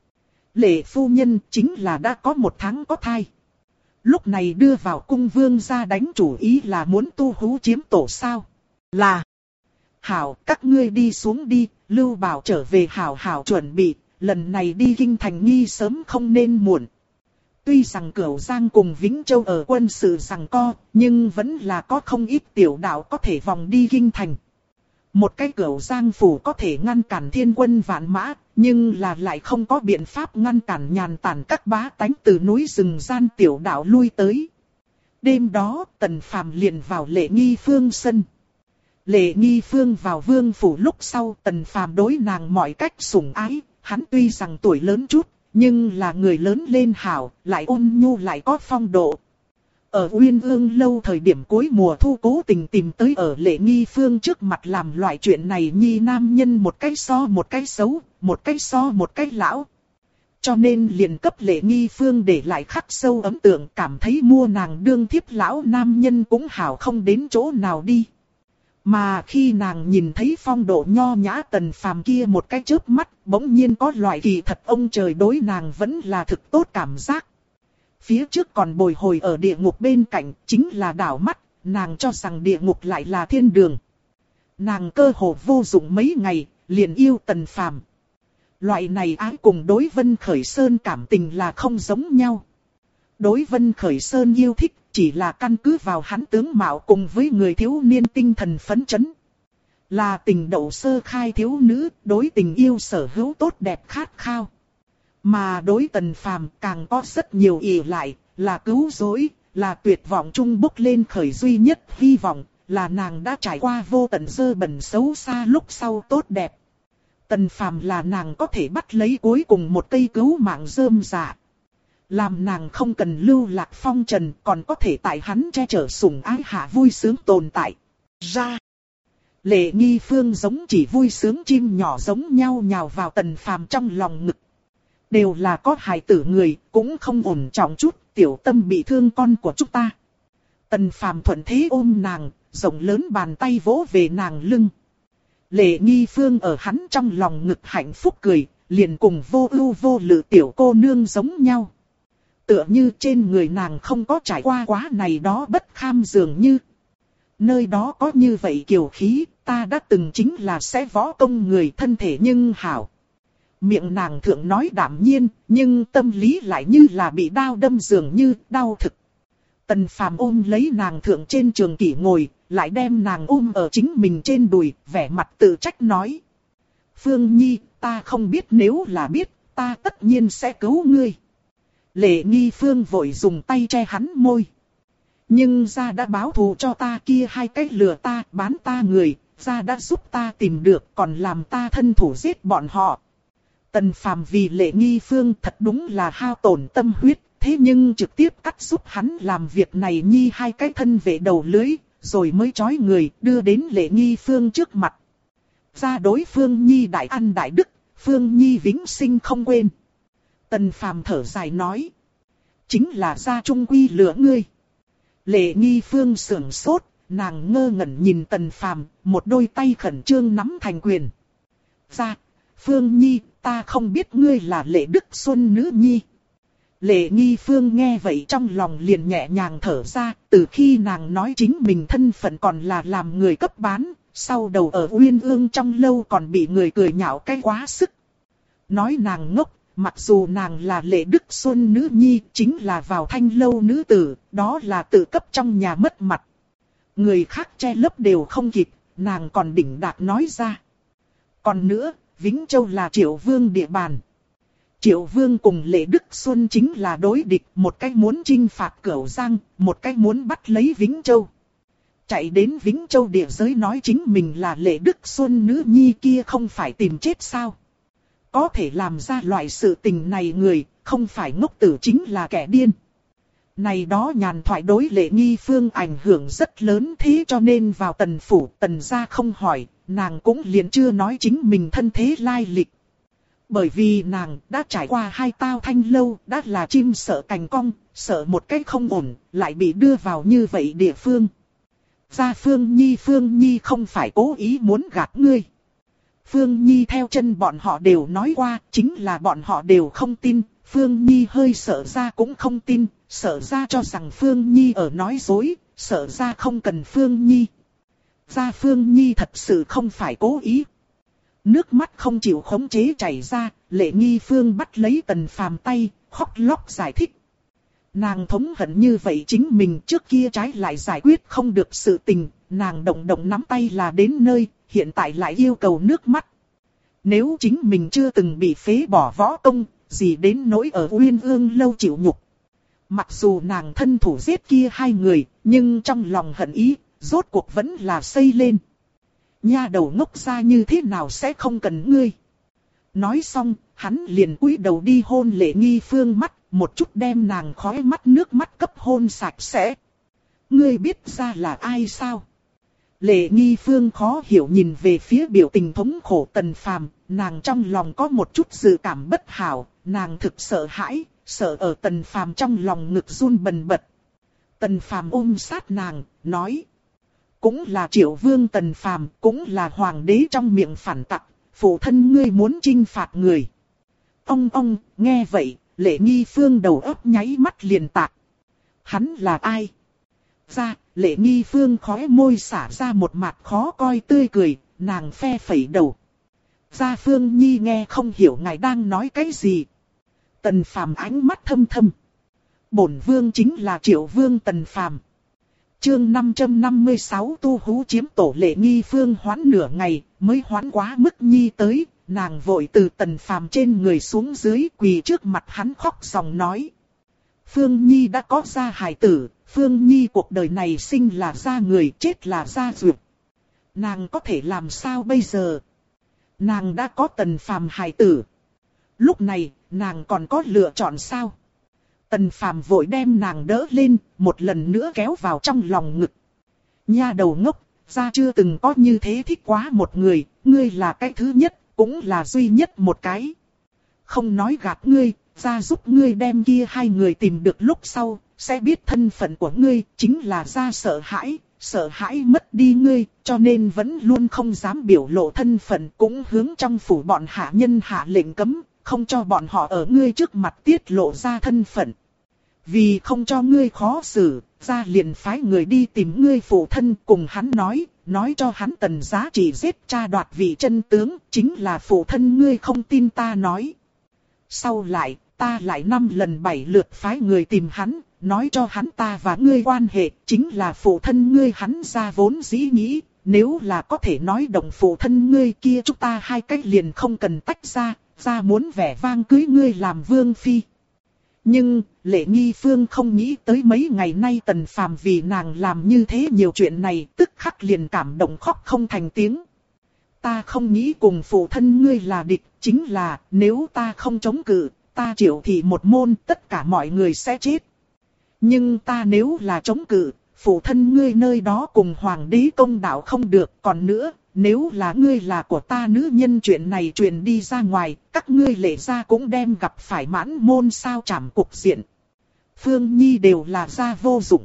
Lệ phu nhân chính là đã có 1 tháng có thai. Lúc này đưa vào cung vương gia đánh chủ ý là muốn tu hú chiếm tổ sao? Là. Hảo, các ngươi đi xuống đi, Lưu Bảo trở về hảo hảo chuẩn bị, lần này đi kinh thành nghi sớm không nên muộn. Tuy rằng Cửu Giang cùng Vĩnh Châu ở quân sự giằng co, nhưng vẫn là có không ít tiểu đạo có thể vòng đi kinh thành. Một cái Cửu Giang phủ có thể ngăn cản thiên quân vạn mã, nhưng là lại không có biện pháp ngăn cản nhàn tản các bá tánh từ núi rừng gian tiểu đạo lui tới. Đêm đó, Tần Phàm liền vào Lệ Nghi Phương sân. Lệ Nghi Phương vào vương phủ lúc sau, Tần Phàm đối nàng mọi cách sủng ái, hắn tuy rằng tuổi lớn chút, nhưng là người lớn lên hảo, lại ôn nhu lại có phong độ. Ở Uyên Ương lâu thời điểm cuối mùa thu cố tình tìm tới ở Lệ Nghi Phương trước mặt làm loại chuyện này nhi nam nhân một cái so một cái xấu, một cái so một cái lão. Cho nên liền cấp Lệ Nghi Phương để lại khắc sâu ấn tượng, cảm thấy mua nàng đương thiếp lão nam nhân cũng hảo không đến chỗ nào đi. Mà khi nàng nhìn thấy phong độ nho nhã Tần Phàm kia một cái chớp mắt, bỗng nhiên có loại kỳ thật ông trời đối nàng vẫn là thực tốt cảm giác. Phía trước còn bồi hồi ở địa ngục bên cạnh, chính là đảo mắt, nàng cho rằng địa ngục lại là thiên đường. Nàng cơ hồ vô dụng mấy ngày, liền yêu Tần Phàm. Loại này ái cùng đối Vân Khởi Sơn cảm tình là không giống nhau. Đối Vân Khởi Sơn yêu thích, chỉ là căn cứ vào hắn tướng mạo cùng với người thiếu niên tinh thần phấn chấn. Là tình đậu sơ khai thiếu nữ, đối tình yêu sở hữu tốt đẹp khát khao. Mà đối Tần Phàm càng có rất nhiều ỷ lại, là cứu rỗi, là tuyệt vọng chung bốc lên khởi duy nhất hy vọng, là nàng đã trải qua vô tận dơ bẩn xấu xa lúc sau tốt đẹp. Tần Phàm là nàng có thể bắt lấy cuối cùng một cây cứu mạng rơm rạ. Làm nàng không cần lưu lạc phong trần, còn có thể tại hắn che chở sủng ái hạ vui sướng tồn tại. Ra. Lệ Nghi Phương giống chỉ vui sướng chim nhỏ giống nhau nhào vào Tần Phàm trong lòng ngực. Đều là có hài tử người, cũng không ổn trọng chút, tiểu tâm bị thương con của chúng ta. Tần Phàm thuận thế ôm nàng, rộng lớn bàn tay vỗ về nàng lưng. Lệ Nghi Phương ở hắn trong lòng ngực hạnh phúc cười, liền cùng vô ưu vô lự tiểu cô nương giống nhau. Tựa như trên người nàng không có trải qua quá này đó bất kham dường như. Nơi đó có như vậy kiều khí, ta đã từng chính là sẽ võ công người thân thể nhưng hảo. Miệng nàng thượng nói đạm nhiên, nhưng tâm lý lại như là bị đao đâm dường như đau thực. Tần Phàm ôm lấy nàng thượng trên trường kỷ ngồi, lại đem nàng ôm ở chính mình trên đùi, vẻ mặt tự trách nói. Phương Nhi, ta không biết, nếu là biết, ta tất nhiên sẽ cứu ngươi. Lệ Nghi Phương vội dùng tay che hắn môi. Nhưng gia đã báo thù cho ta kia 2 cái lừa ta, bán ta người, gia đã giúp ta tìm được, còn làm ta thân thủ giết bọn họ. Tần Phàm vì Lệ Nghi Phương thật đúng là hao tổn tâm huyết, thế nhưng trực tiếp cắt giúp hắn làm việc này nhi 2 cái thân vệ đầu lưới, rồi mới trói người đưa đến Lệ Nghi Phương trước mặt. Gia đối Phương Nhi đại ăn đại đức, Phương Nhi vĩnh sinh không quên. Tần Phàm thở dài nói. Chính là gia trung quy lừa ngươi. Lệ Nghi Phương sững sốt, nàng ngơ ngẩn nhìn Tần Phàm, một đôi tay khẩn trương nắm thành quyền. Gia, Phương Nhi, ta không biết ngươi là Lệ Đức Xuân nữ nhi. Lệ Nghi Phương nghe vậy trong lòng liền nhẹ nhàng thở ra, từ khi nàng nói chính mình thân phận còn là làm người cấp bán, sau đầu ở Uyên Ương trong lâu còn bị người cười nhạo cái quá sức. Nói nàng ngốc, mặc dù nàng là Lệ Đức Xuân nữ nhi, chính là vào thanh lâu nữ tử, đó là tự cấp trong nhà mất mặt. Người khác che lấp đều không kịp, nàng còn đỉnh đạt nói ra. Còn nữa, Vĩnh Châu là Triệu Vương địa bàn. Triệu Vương cùng Lệ Đức Xuân chính là đối địch, một cái muốn chinh phạt Cửu Giang, một cái muốn bắt lấy Vĩnh Châu. Chạy đến Vĩnh Châu địa giới nói chính mình là Lệ Đức Xuân nữ nhi kia không phải tìm chết sao? Có thể làm ra loại sự tình này người, không phải ngốc tử chính là kẻ điên. Này đó nhàn thoại đối Lệ Nghi Phương ảnh hưởng rất lớn, thế cho nên vào Tần phủ, Tần gia không hỏi, nàng cũng liền chưa nói chính mình thân thế lai lịch. Bởi vì nàng đã trải qua 2 tao thanh lâu, đã là chim sợ cành cong, sợ một cách không ổn, lại bị đưa vào như vậy địa phương. Gia Phương Nhi không phải cố ý muốn gạt ngươi. Phương Nhi theo chân bọn họ đều nói qua, chính là bọn họ đều không tin. Phương Nhi hơi sợ ra cũng không tin, sợ ra cho rằng Phương Nhi ở nói dối, sợ ra không cần Phương Nhi. Ra Phương Nhi thật sự không phải cố ý. Nước mắt không chịu khống chế chảy ra, Lệ Nghi Phương bắt lấy Tần Phàm tay, khóc lóc giải thích. Nàng thống hận như vậy chính mình trước kia trái lại giải quyết không được sự tình, nàng động động nắm tay là đến nơi, hiện tại lại yêu cầu nước mắt. Nếu chính mình chưa từng bị phế bỏ võ công, gì đến nỗi ở Uyên Ương lâu chịu nhục. Mặc dù nàng thân thủ giết kia hai người, nhưng trong lòng hận ý, rốt cuộc vẫn là xây lên. Nha đầu ngốc ra như thế nào sẽ không cần ngươi. Nói xong, hắn liền cúi đầu đi hôn Lệ Nghi Phương mắt, một chút đem nàng khóe mắt nước mắt cấp hôn sạch sẽ. Ngươi biết ra là ai sao? Lệ Nghi Phương khó hiểu nhìn về phía biểu tình thống khổ Tần Phàm, nàng trong lòng có một chút dự cảm bất hảo, nàng thực sợ hãi, sợ ở Tần Phàm trong lòng ngực run bần bật. Tần Phàm ôm sát nàng, nói. Cũng là Triệu Vương Tần Phàm, cũng là hoàng đế trong miệng phản tặc, phụ thân ngươi muốn trinh phạt người. Ông, nghe vậy, Lệ Nghi Phương đầu óc nháy mắt liền tạc. Hắn là ai? Ra, Lệ Nghi Phương khóe môi xả ra một mặt khó coi tươi cười, nàng phe phẩy đầu. Gia Phương Nhi nghe không hiểu ngài đang nói cái gì. Tần Phàm ánh mắt thâm thâm. Bổn vương chính là Triệu Vương Tần Phàm. Chương 556 tu hú chiếm tổ. Lệ Nghi Phương hoãn nửa ngày, mới hoãn quá mức Nhi tới, nàng vội từ Tần Phàm trên người xuống dưới quỳ trước mặt hắn khóc ròng nói. Phương Nhi đã có gia hài tử, Phương Nhi cuộc đời này sinh là gia người, chết là gia duyệt. Nàng có thể làm sao bây giờ? Nàng đã có Tần Phàm hài tử. Lúc này, nàng còn có lựa chọn sao? Tần Phàm vội đem nàng đỡ lên, một lần nữa kéo vào trong lòng ngực. Nha đầu ngốc, gia chưa từng có như thế thích quá một người, ngươi là cái thứ nhất, cũng là duy nhất một cái. Không nói gạt ngươi, gia giúp ngươi đem kia hai người tìm được lúc sau, sẽ biết thân phận của ngươi, chính là gia sợ hãi mất đi ngươi, cho nên vẫn luôn không dám biểu lộ thân phận, cũng hướng trong phủ bọn hạ nhân hạ lệnh cấm, không cho bọn họ ở ngươi trước mặt tiết lộ ra thân phận. Vì không cho ngươi khó xử, gia liền phái người đi tìm ngươi phụ thân, cùng hắn nói cho hắn Tần Giá Trị giết cha đoạt vị chân tướng, chính là phụ thân ngươi không tin ta nói. Sau lại, ta lại 5 lần 7 lượt phái người tìm hắn, nói cho hắn ta và ngươi quan hệ, chính là phụ thân ngươi. Hắn ra vốn dĩ nghĩ, nếu là có thể nói động phụ thân ngươi kia, chúng ta hai cách liền không cần tách ra, ra muốn vẻ vang cưới ngươi làm vương phi. Nhưng, Lệ Nghi Phương không nghĩ tới mấy ngày nay Tần Phàm vì nàng làm như thế nhiều chuyện này, tức khắc liền cảm động khóc không thành tiếng. Ta không nghĩ cùng phụ thân ngươi là địch, chính là nếu ta không chống cự, ta Triệu thị một môn tất cả mọi người sẽ chết. Nhưng ta nếu là chống cự, phụ thân ngươi nơi đó cùng hoàng đế công đạo không được. Còn nữa, nếu là ngươi là của ta nữ nhân, chuyện này truyền đi ra ngoài, các ngươi Lệ gia cũng đem gặp phải mãn môn sao chảm cục diện. Phương Nhi đều là gia vô dụng.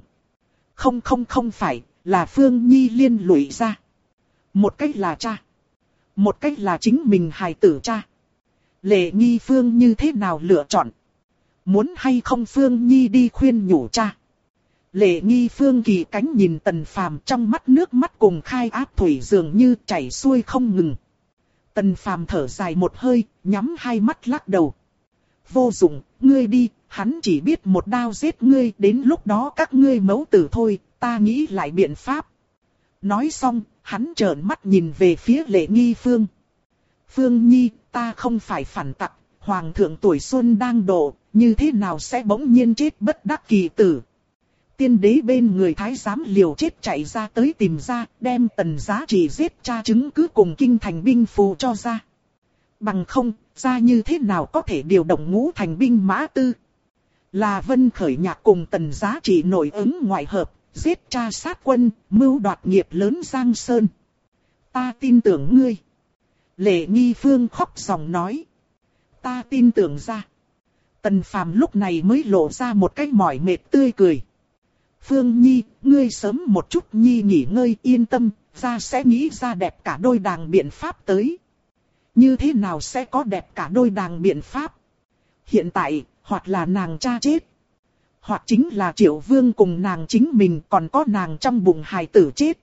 Không phải, là Phương Nhi liên lụy ra. Một cách là cha, một cách là chính mình hài tử cha. Lệ Nghi Phương như thế nào lựa chọn? Muốn hay không Phương Nhi đi khuyên nhủ cha? Lệ Nghi Phương kỳ cánh nhìn Tần Phàm, trong mắt nước mắt cùng khai áp thủy dường như chảy xuôi không ngừng. Tần Phàm thở dài một hơi, nhắm hai mắt lắc đầu. Vô dụng, ngươi đi, hắn chỉ biết một đao giết ngươi, đến lúc đó các ngươi mẫu tử thôi, ta nghĩ lại biện pháp. Nói xong, hắn trợn mắt nhìn về phía Lệ Nghi Phương. Phương Nhi, ta không phải phản tặc, hoàng thượng tuổi xuân đang độ, như thế nào sẽ bỗng nhiên chết bất đắc kỳ tử. Tiên đế bên người thái giám liều chết chạy ra tới tìm ra, đem Tần Giá Trị giết cha chứng cứ cùng kinh thành binh phù cho ra. Bằng không, ra như thế nào có thể điều động ngũ thành binh mã tư. Là Vân Khởi Nhạc cùng Tần Giá Trị nội ứng ngoại hợp, giết cha sát quân, mưu đoạt nghiệp lớn Giang Sơn. Ta tin tưởng ngươi. Lệ Nghi Phương khóc ròng nói. Ta tin tưởng ra. Tần Phàm lúc này mới lộ ra một cái mỏi mệt tươi cười. Phương Nhi, ngươi sớm một chút Nhi nghỉ ngơi yên tâm, ra sẽ nghĩ ra đẹp cả đôi đàng biện pháp tới. Như thế nào sẽ có đẹp cả đôi đàng biện pháp? Hiện tại, hoặc là nàng cha chết, hoặc chính là Triệu Vương cùng nàng chính mình, còn có nàng trong bụng hài tử chết.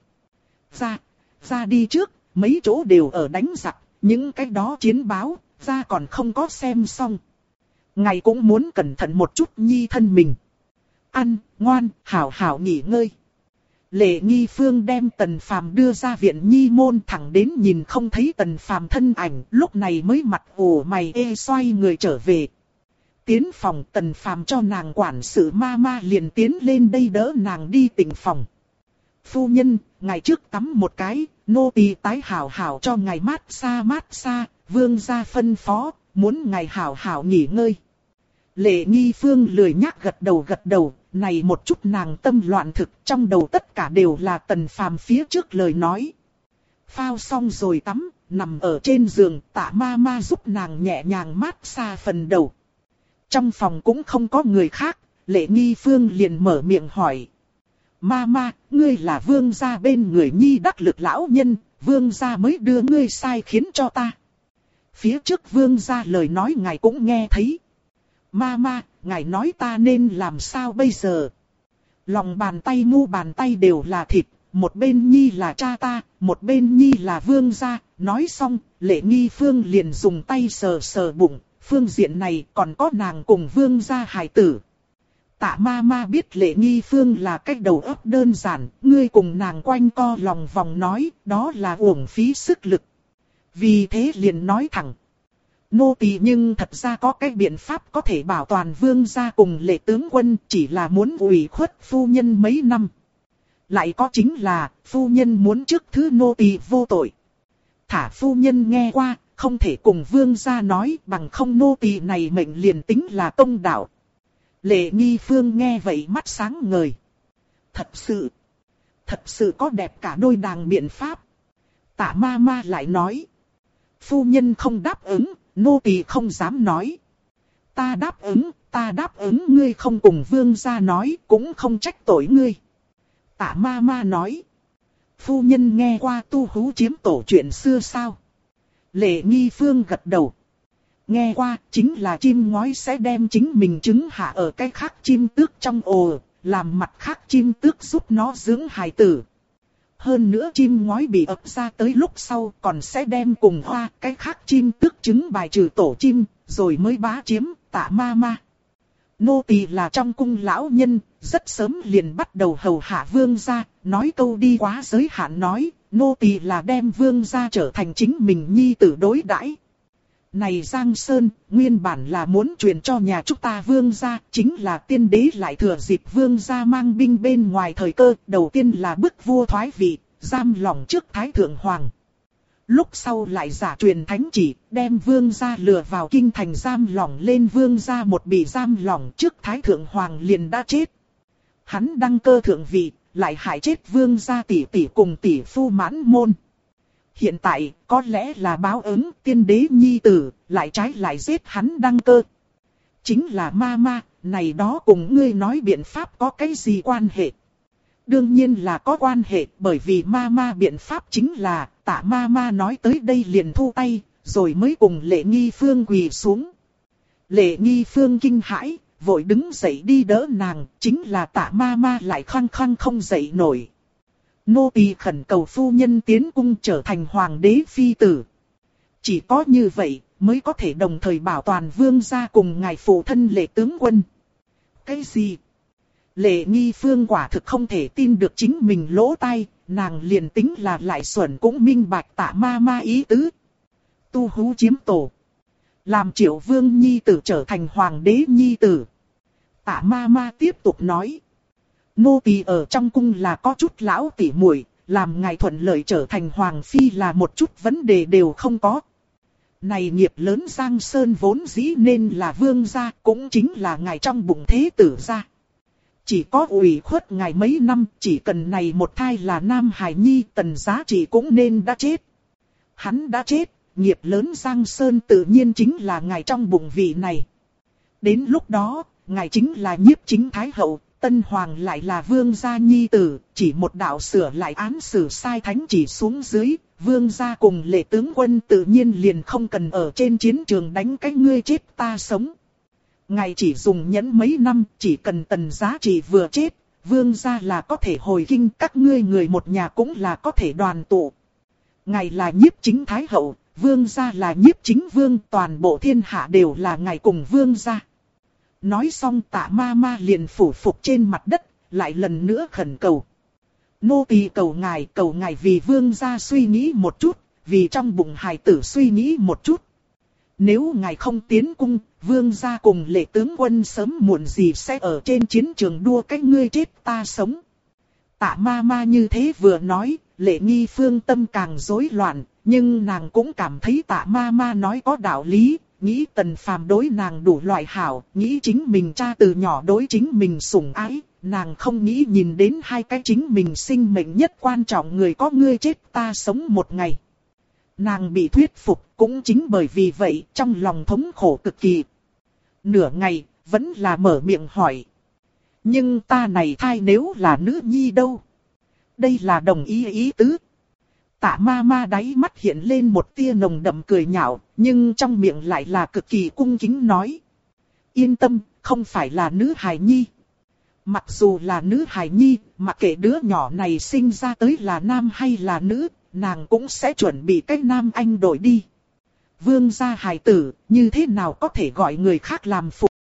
Ra đi trước, mấy chỗ đều ở đánh giặc, những cái đó chiến báo, ra còn không có xem xong. Ngài cũng muốn cẩn thận một chút nhi thân mình. Ăn, ngoan, hảo hảo nghỉ ngơi. Lệ Nghi Phương đem Tần Phàm đưa ra viện nhi môn, thẳng đến nhìn không thấy Tần Phàm thân ảnh, lúc này mới mặt ủ mày ê xoay người trở về. Tiến phòng, Tần Phàm cho nàng quản sự ma liền tiến lên đây đỡ nàng đi tịnh phòng. Phu nhân, ngài trước tắm một cái, nô tỳ tái hảo hảo cho ngài mát xa, vương gia phân phó, muốn ngài hảo hảo nghỉ ngơi. Lệ Nghi Phương lười nhác gật đầu, này một chút nàng tâm loạn thực, trong đầu tất cả đều là Tần Phàm phía trước lời nói. Phao xong rồi tắm, nằm ở trên giường, Tạ ma giúp nàng nhẹ nhàng mát xa phần đầu. Trong phòng cũng không có người khác, Lệ Nghi Phương liền mở miệng hỏi. Ma, ngươi là vương gia bên người nhi đắc lực lão nhân, vương gia mới đưa ngươi sai khiến cho ta. Phía trước vương gia lời nói ngài cũng nghe thấy. Ma, ngài nói ta nên làm sao bây giờ? Lòng bàn tay mu bàn tay đều là thịt, một bên nhi là cha ta, một bên nhi là vương gia. Nói xong, Lệ Nghi Phương liền dùng tay sờ bụng, phương diện này còn có nàng cùng vương gia hài tử. Tạ ma biết Lệ Nghi Phương là cách đầu óc đơn giản, ngươi cùng nàng quanh co lòng vòng nói, đó là uổng phí sức lực. Vì thế liền nói thẳng. Nô tỳ nhưng thật ra có cái biện pháp có thể bảo toàn vương gia cùng Lệ tướng quân, chỉ là muốn ủy khuất phu nhân mấy năm. Lại có chính là, phu nhân muốn trước thứ nô tỳ vô tội. Thả phu nhân nghe qua, không thể cùng vương gia nói, bằng không nô tỳ này mệnh liền tính là công đạo. Lệ Nghi Phương nghe vậy mắt sáng ngời. Thật sự có đẹp cả đôi đàng biện pháp. Tạ ma lại nói. Phu nhân không đáp ứng, nô tỳ không dám nói. Ta đáp ứng ngươi không cùng vương gia nói, cũng không trách tội ngươi. Tạ ma nói. Phu nhân nghe qua tu hú chiếm tổ chuyện xưa sao? Lệ Nghi Phương gật đầu. Nghe qua, chính là chim ngói sẽ đem chính mình trứng hạ ở cái khác chim tước trong ổ, làm mặt khác chim tước giúp nó dưỡng hài tử. Hơn nữa chim ngói bị ấp ra tới lúc sau còn sẽ đem cùng hoa cái khác chim tước trứng bài trừ tổ chim, rồi mới bá chiếm. Tạ ma. Nô tỳ là trong cung lão nhân, rất sớm liền bắt đầu hầu hạ vương gia, nói câu đi quá giới hạn nói, nô tỳ là đem vương gia trở thành chính mình nhi tử đối đãi. Này Giang Sơn, nguyên bản là muốn truyền cho nhà chúng ta vương gia, chính là tiên đế lại thừa dịp vương gia mang binh bên ngoài thời cơ, đầu tiên là bức vua thoái vị, giam lỏng trước Thái Thượng Hoàng. Lúc sau lại giả truyền thánh chỉ, đem vương gia lừa vào kinh thành giam lỏng lên, vương gia một bị giam lỏng trước Thái Thượng Hoàng liền đã chết. Hắn đăng cơ thượng vị, lại hại chết vương gia tỷ tỷ cùng tỷ phu Mãn Môn. Hiện tại, có lẽ là báo ứng tiên đế nhi tử, lại trái lại giết hắn đăng cơ. Chính là ma, này đó cùng ngươi nói biện pháp có cái gì quan hệ? Đương nhiên là có quan hệ, bởi vì ma biện pháp chính là, Tạ ma nói tới đây liền thu tay, rồi mới cùng Lệ Nghi Phương quỳ xuống. Lệ Nghi Phương kinh hãi, vội đứng dậy đi đỡ nàng, chính là Tạ ma lại khăng không dậy nổi. Nô tỳ khẩn cầu phu nhân tiến cung trở thành hoàng đế phi tử. Chỉ có như vậy mới có thể đồng thời bảo toàn vương gia cùng ngài phụ thân Lệ tướng quân. Cái gì? Lệ Nghi Phương quả thực không thể tin được chính mình lỗ tai, nàng liền tính là lại xuẩn cũng minh bạch Tạ ma ý tứ. Tu hú chiếm tổ. Làm Triệu Vương nhi tử trở thành hoàng đế nhi tử. Tạ ma tiếp tục nói. Nô tỳ ở trong cung là có chút lão tỉ muội, làm ngài thuận lợi trở thành hoàng phi là một chút vấn đề đều không có. Này nghiệp lớn Giang Sơn vốn dĩ nên là vương gia, cũng chính là ngài trong bụng thế tử gia. Chỉ có ủy khuất ngài mấy năm, chỉ cần này một thai là nam hài nhi, Tần Giá Trị cũng nên đã chết. Hắn đã chết, nghiệp lớn Giang Sơn tự nhiên chính là ngài trong bụng vị này. Đến lúc đó, ngài chính là nhiếp chính thái hậu. Tân Hoàng lại là vương gia nhi tử, chỉ một đạo sửa lại án xử sai thánh chỉ xuống dưới, vương gia cùng Lệ tướng quân tự nhiên liền không cần ở trên chiến trường đánh cái ngươi chết ta sống. Ngài chỉ dùng nhẫn mấy năm, chỉ cần Tần Giá Trị vừa chết, vương gia là có thể hồi kinh, các ngươi người một nhà cũng là có thể đoàn tụ. Ngài là nhiếp chính thái hậu, vương gia là nhiếp chính vương, toàn bộ thiên hạ đều là ngài cùng vương gia. Nói xong Tạ Ma Ma liền phủ phục trên mặt đất, lại lần nữa khẩn cầu. Nô tỳ cầu ngài vì vương gia suy nghĩ một chút, vì trong bụng hài tử suy nghĩ một chút. Nếu ngài không tiến cung, vương gia cùng Lệ tướng quân sớm muộn gì sẽ ở trên chiến trường đua cái ngươi chết ta sống. Tạ Ma Ma như thế vừa nói, Lệ Nghi Phương tâm càng rối loạn, nhưng nàng cũng cảm thấy Tạ Ma Ma nói có đạo lý, nghĩ Tần Phàm đối nàng đủ loại hảo, nghĩ chính mình cha từ nhỏ đối chính mình sủng ái, nàng không nghĩ nhìn đến hai cái chính mình sinh mệnh nhất quan trọng người có ngươi chết ta sống một ngày. Nàng bị thuyết phục cũng chính bởi vì vậy trong lòng thống khổ cực kỳ. Nửa ngày, vẫn là mở miệng hỏi. Nhưng ta này thai nếu là nữ nhi đâu? Đây là đồng ý tứ. Tạ Ma Ma đáy mắt hiện lên một tia nồng đậm cười nhạo, nhưng trong miệng lại là cực kỳ cung kính nói. Yên tâm, không phải là nữ hài nhi. Mặc dù là nữ hài nhi, mặc kệ đứa nhỏ này sinh ra tới là nam hay là nữ, nàng cũng sẽ chuẩn bị cái nam anh đổi đi. Vương gia hài tử, như thế nào có thể gọi người khác làm phụ